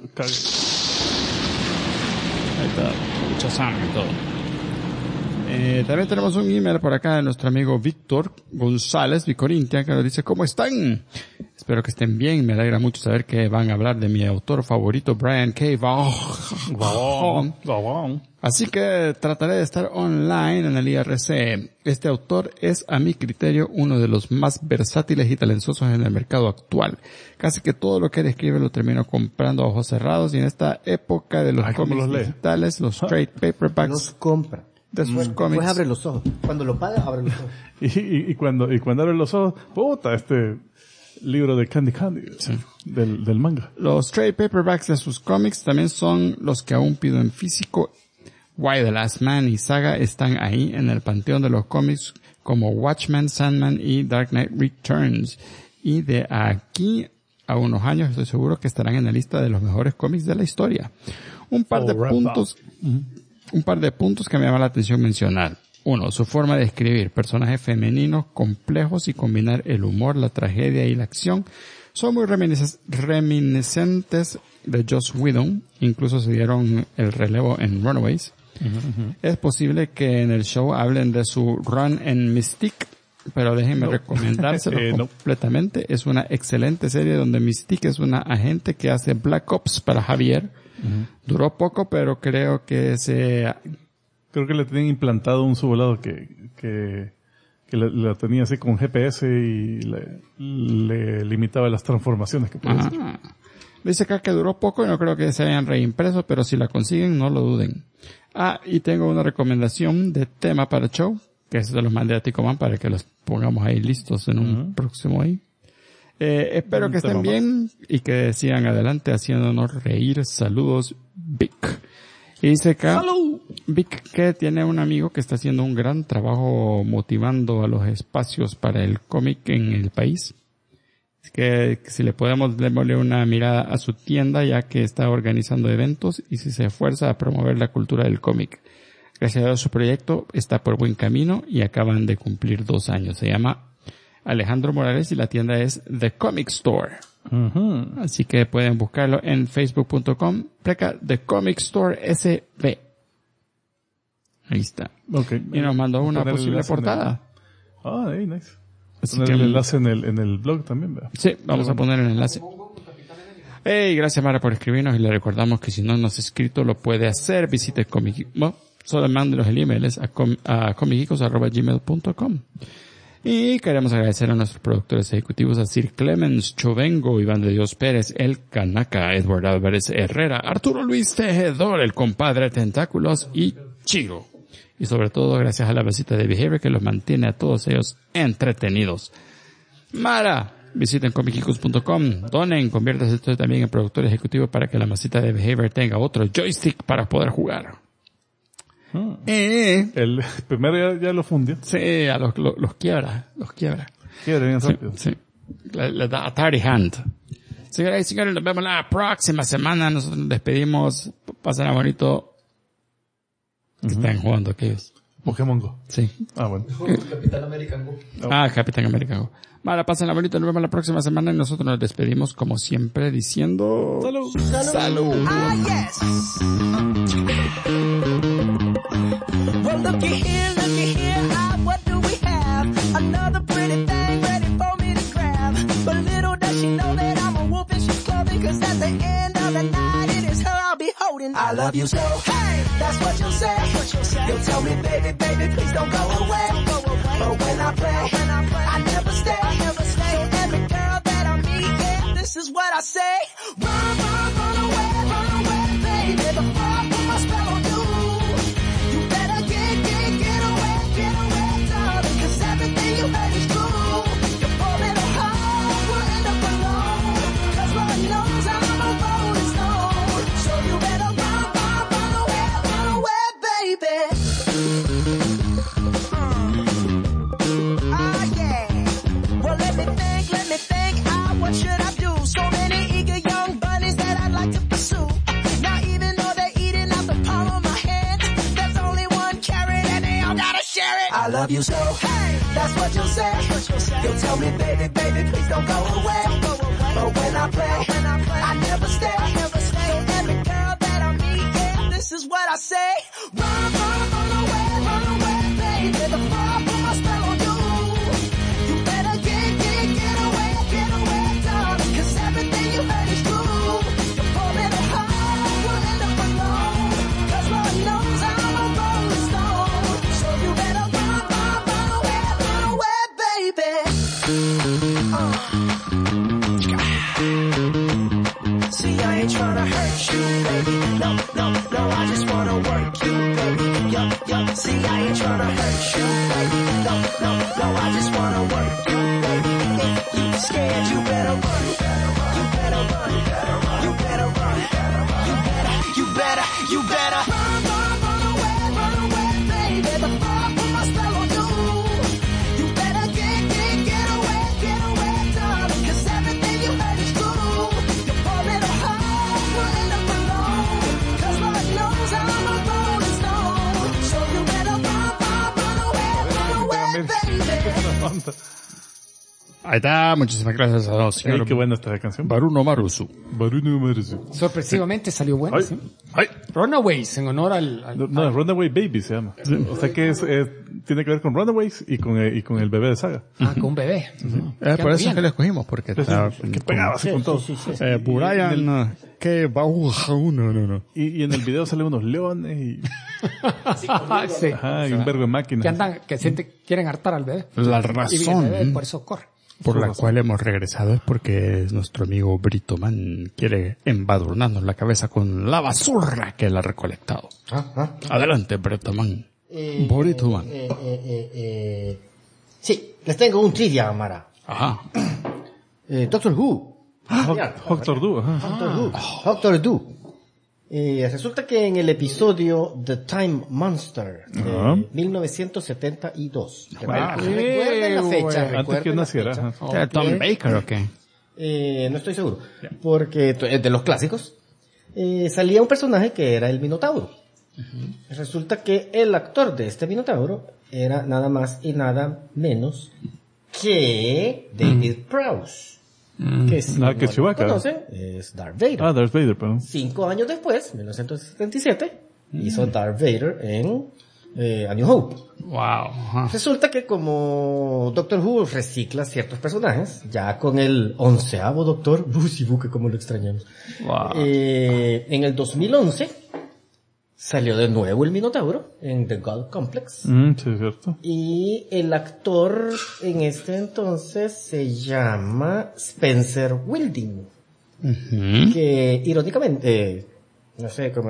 está, un Shazam y todo. También tenemos un email por acá de nuestro amigo Víctor González, Vicorintia, que nos dice, ¿cómo están? Espero que estén bien. Me alegra mucho saber que van a hablar de mi autor favorito, Brian K. Vaughan. Así que trataré de estar online en el IRC. Este autor es, a mi criterio, uno de los más versátiles y talentosos en el mercado actual. Casi que todo lo que él escribe lo termino comprando a ojos cerrados, y en esta época de los cómics digitales, los trade paperbacks... Los compra. De sus cómics. Pues abre los ojos. Cuando lo paga, abre los ojos. Y cuando abre los ojos, este libro de Candy sí, del manga. Los trade paperbacks de sus cómics también son los que aún pido en físico. Why the Last Man y Saga están ahí en el panteón de los cómics como Watchmen, Sandman y Dark Knight Returns. Y de aquí a unos años estoy seguro que estarán en la lista de los mejores cómics de la historia. Un par de puntos que me llama la atención mencionar. 1. Su forma de escribir. Personajes femeninos complejos y combinar el humor, la tragedia y la acción. Son muy reminiscentes de Joss Whedon. Incluso se dieron el relevo en Runaways. Es posible que en el show hablen de su run en Mystique, pero déjenme recomendárselo completamente. Es una excelente serie donde Mystique es una agente que hace Black Ops para Javier. Duró poco, pero creo que le tenían implantado un subvolado que la tenía así con GPS y le limitaba las transformaciones que podía hacer. Dice acá que duró poco y no creo que se hayan reimpreso, pero si la consiguen, no lo duden. Y tengo una recomendación de tema para el show, que se los mandé a Ticoman para que los pongamos ahí listos en un próximo ahí. Espero que estén bien y que sigan adelante haciéndonos reír. Saludos, Vic. Y dice acá, Vic, que tiene un amigo que está haciendo un gran trabajo motivando a los espacios para el cómic en el país. Es que si le podemos darle una mirada a su tienda, ya que está organizando eventos y si se esfuerza a promover la cultura del cómic. Gracias a su proyecto está por buen camino y acaban de cumplir 2 años. Se llama Alejandro Morales y la tienda es The Comic Store. Así que pueden buscarlo en facebook.com The Comic Store SB. Ahí está. Y nos mandó una posible portada. Nice. Poner el enlace en el blog también, ¿verdad? Sí, vamos a poner el enlace. Gracias Mara por escribirnos y le recordamos que si no nos ha escrito lo puede hacer. Visite solo mándenos el email a comicicos@gmail.com. Y queremos agradecer a nuestros productores ejecutivos, a Sir Clemens Chovengo, Iván de Dios Pérez, El Canaca, Edward Álvarez Herrera, Arturo Luis Tejedor, el compadre Tentáculos y Chiro. Y sobre todo gracias a la visita de Behavior que los mantiene a todos ellos entretenidos. Mara, Visiten comicicus.com, donen, conviértase usted también en productor ejecutivo para que la masita de Behavior tenga otro joystick para poder jugar. El primero ya lo fundió. Sí, a los quiebra. Quiebra bien rápido. Sí. Le da a Tardy Hand. Señoras y señores, nos vemos la próxima semana. Nosotros nos despedimos. Pasen a bonito. Que están jugando aquellos. Pokémon Go. Sí. Bueno. Capitán American Go. Capitán América Go. Vale, pasen a bonito. Nos vemos la próxima semana y nosotros nos despedimos como siempre diciendo... ¡Salud! ¡Salud! Ah, yes. Well, looky here, what do we have? Another pretty thing ready for me to grab. But little does she know that I'm a wolf and she's clothing, 'cause at the end of the night, it is her I'll be holding. I love you so, hey, that's what you'll say. You'll tell me, baby, please don't go away. But when I play, I never stay. So every girl that I meet, yeah, this is what I say. Run away, baby, before I put my spell on you. You better get away, darling, 'cause everything you heard is true. Your poor little heart will end up alone, 'cause Lord knows I'm a rolling stone. So you better run away, baby. Well, let me think, what should I do? So many eager young bunnies that I'd like to pursue. Now even though they're eating out the palm of my hand, there's only one carrot and they all gotta share it. I love you so, hey, that's what you'll say. You'll tell me, baby, please don't go away. But when I play, I never stay. So every girl that I meet, yeah, this is what I say. Run away, baby, before I put my spell on you. You better get away, darling, 'cause everything you heard is true. Your poor little heart will end up alone, 'cause Lord knows I'm a rolling stone. So you better run away, baby. See, I ain't tryna hurt you, baby. No, I just wanna work you, baby. Yup. See, I ain't tryna hurt you, baby. No, I just wanna work you, baby. If you scared, you better run. You better run. You better run. You better run away, baby, before I put my spell on you. You better get away, darling, 'cause everything you heard is true. Your poor little heart will end up alone, 'cause Lord knows I'm a rolling stone. So you better run away, baby. Ahí está. Muchísimas gracias a los señores. Qué buena esta canción. Baruno Maruzu. Sorpresivamente salió bueno, sí. Ay. Runaways, en honor al No, Runaway Baby se llama. O sea que tiene que ver con Runaways y con el bebé de Saga. con un bebé. Por eso es que lo escogimos, porque está... Que pegaba así con todo. Brian, que baja uno, no. Y en el video salen unos leones y... Sí. Ajá, y un verbo de máquinas. Quieren hartar al bebé. La Y el razón bebé por eso corre. por la cual hemos regresado es porque nuestro amigo Brito Man quiere embadurnarnos la cabeza con la basura que él ha recolectado. Adelante, Brito Man. Brito Man. Sí, les tengo un trivia, Mara. Ajá. Doctor Who. Doctor Who, ajá. Doctor Who. Resulta que en el episodio The Time Monster de 1972, recuerden la fecha, Antes que naciera. ¿Era Tom Baker o qué? No estoy seguro, porque es de los clásicos. Salía un personaje que era el Minotauro. Resulta que el actor de este Minotauro era nada más y nada menos que David Prowse. Que si no que Chewbacca. lo conocen, es Darth Vader. Darth Vader, perdón. 5 años después, 1977, hizo Darth Vader en A New Hope. Wow. Ajá. Resulta que como Doctor Who recicla ciertos personajes, ya con el 11º Doctor, que como lo extrañamos. Wow. En el 2011 salió de nuevo el Minotauro en The God Complex. Sí, es cierto. Y el actor en este entonces se llama Spencer Wilding. Que irónicamente, no sé cómo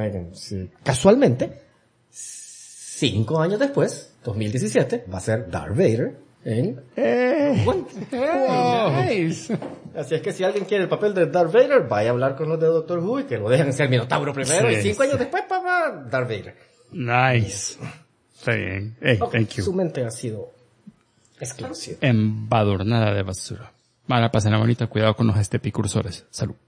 casualmente, 5 años después, 2017, va a ser Darth Vader Nice. Así es que si alguien quiere el papel de Darth Vader, vaya a hablar con los de Doctor Who y que lo dejen ser Minotauro primero y 5 años después, papá, Darth Vader. Nice. Está bien. Hey, thank you. Su mente ha sido esclarecida. Embadurnada de basura. Mala, pasen la bonita. Cuidado con los precursores. Salud.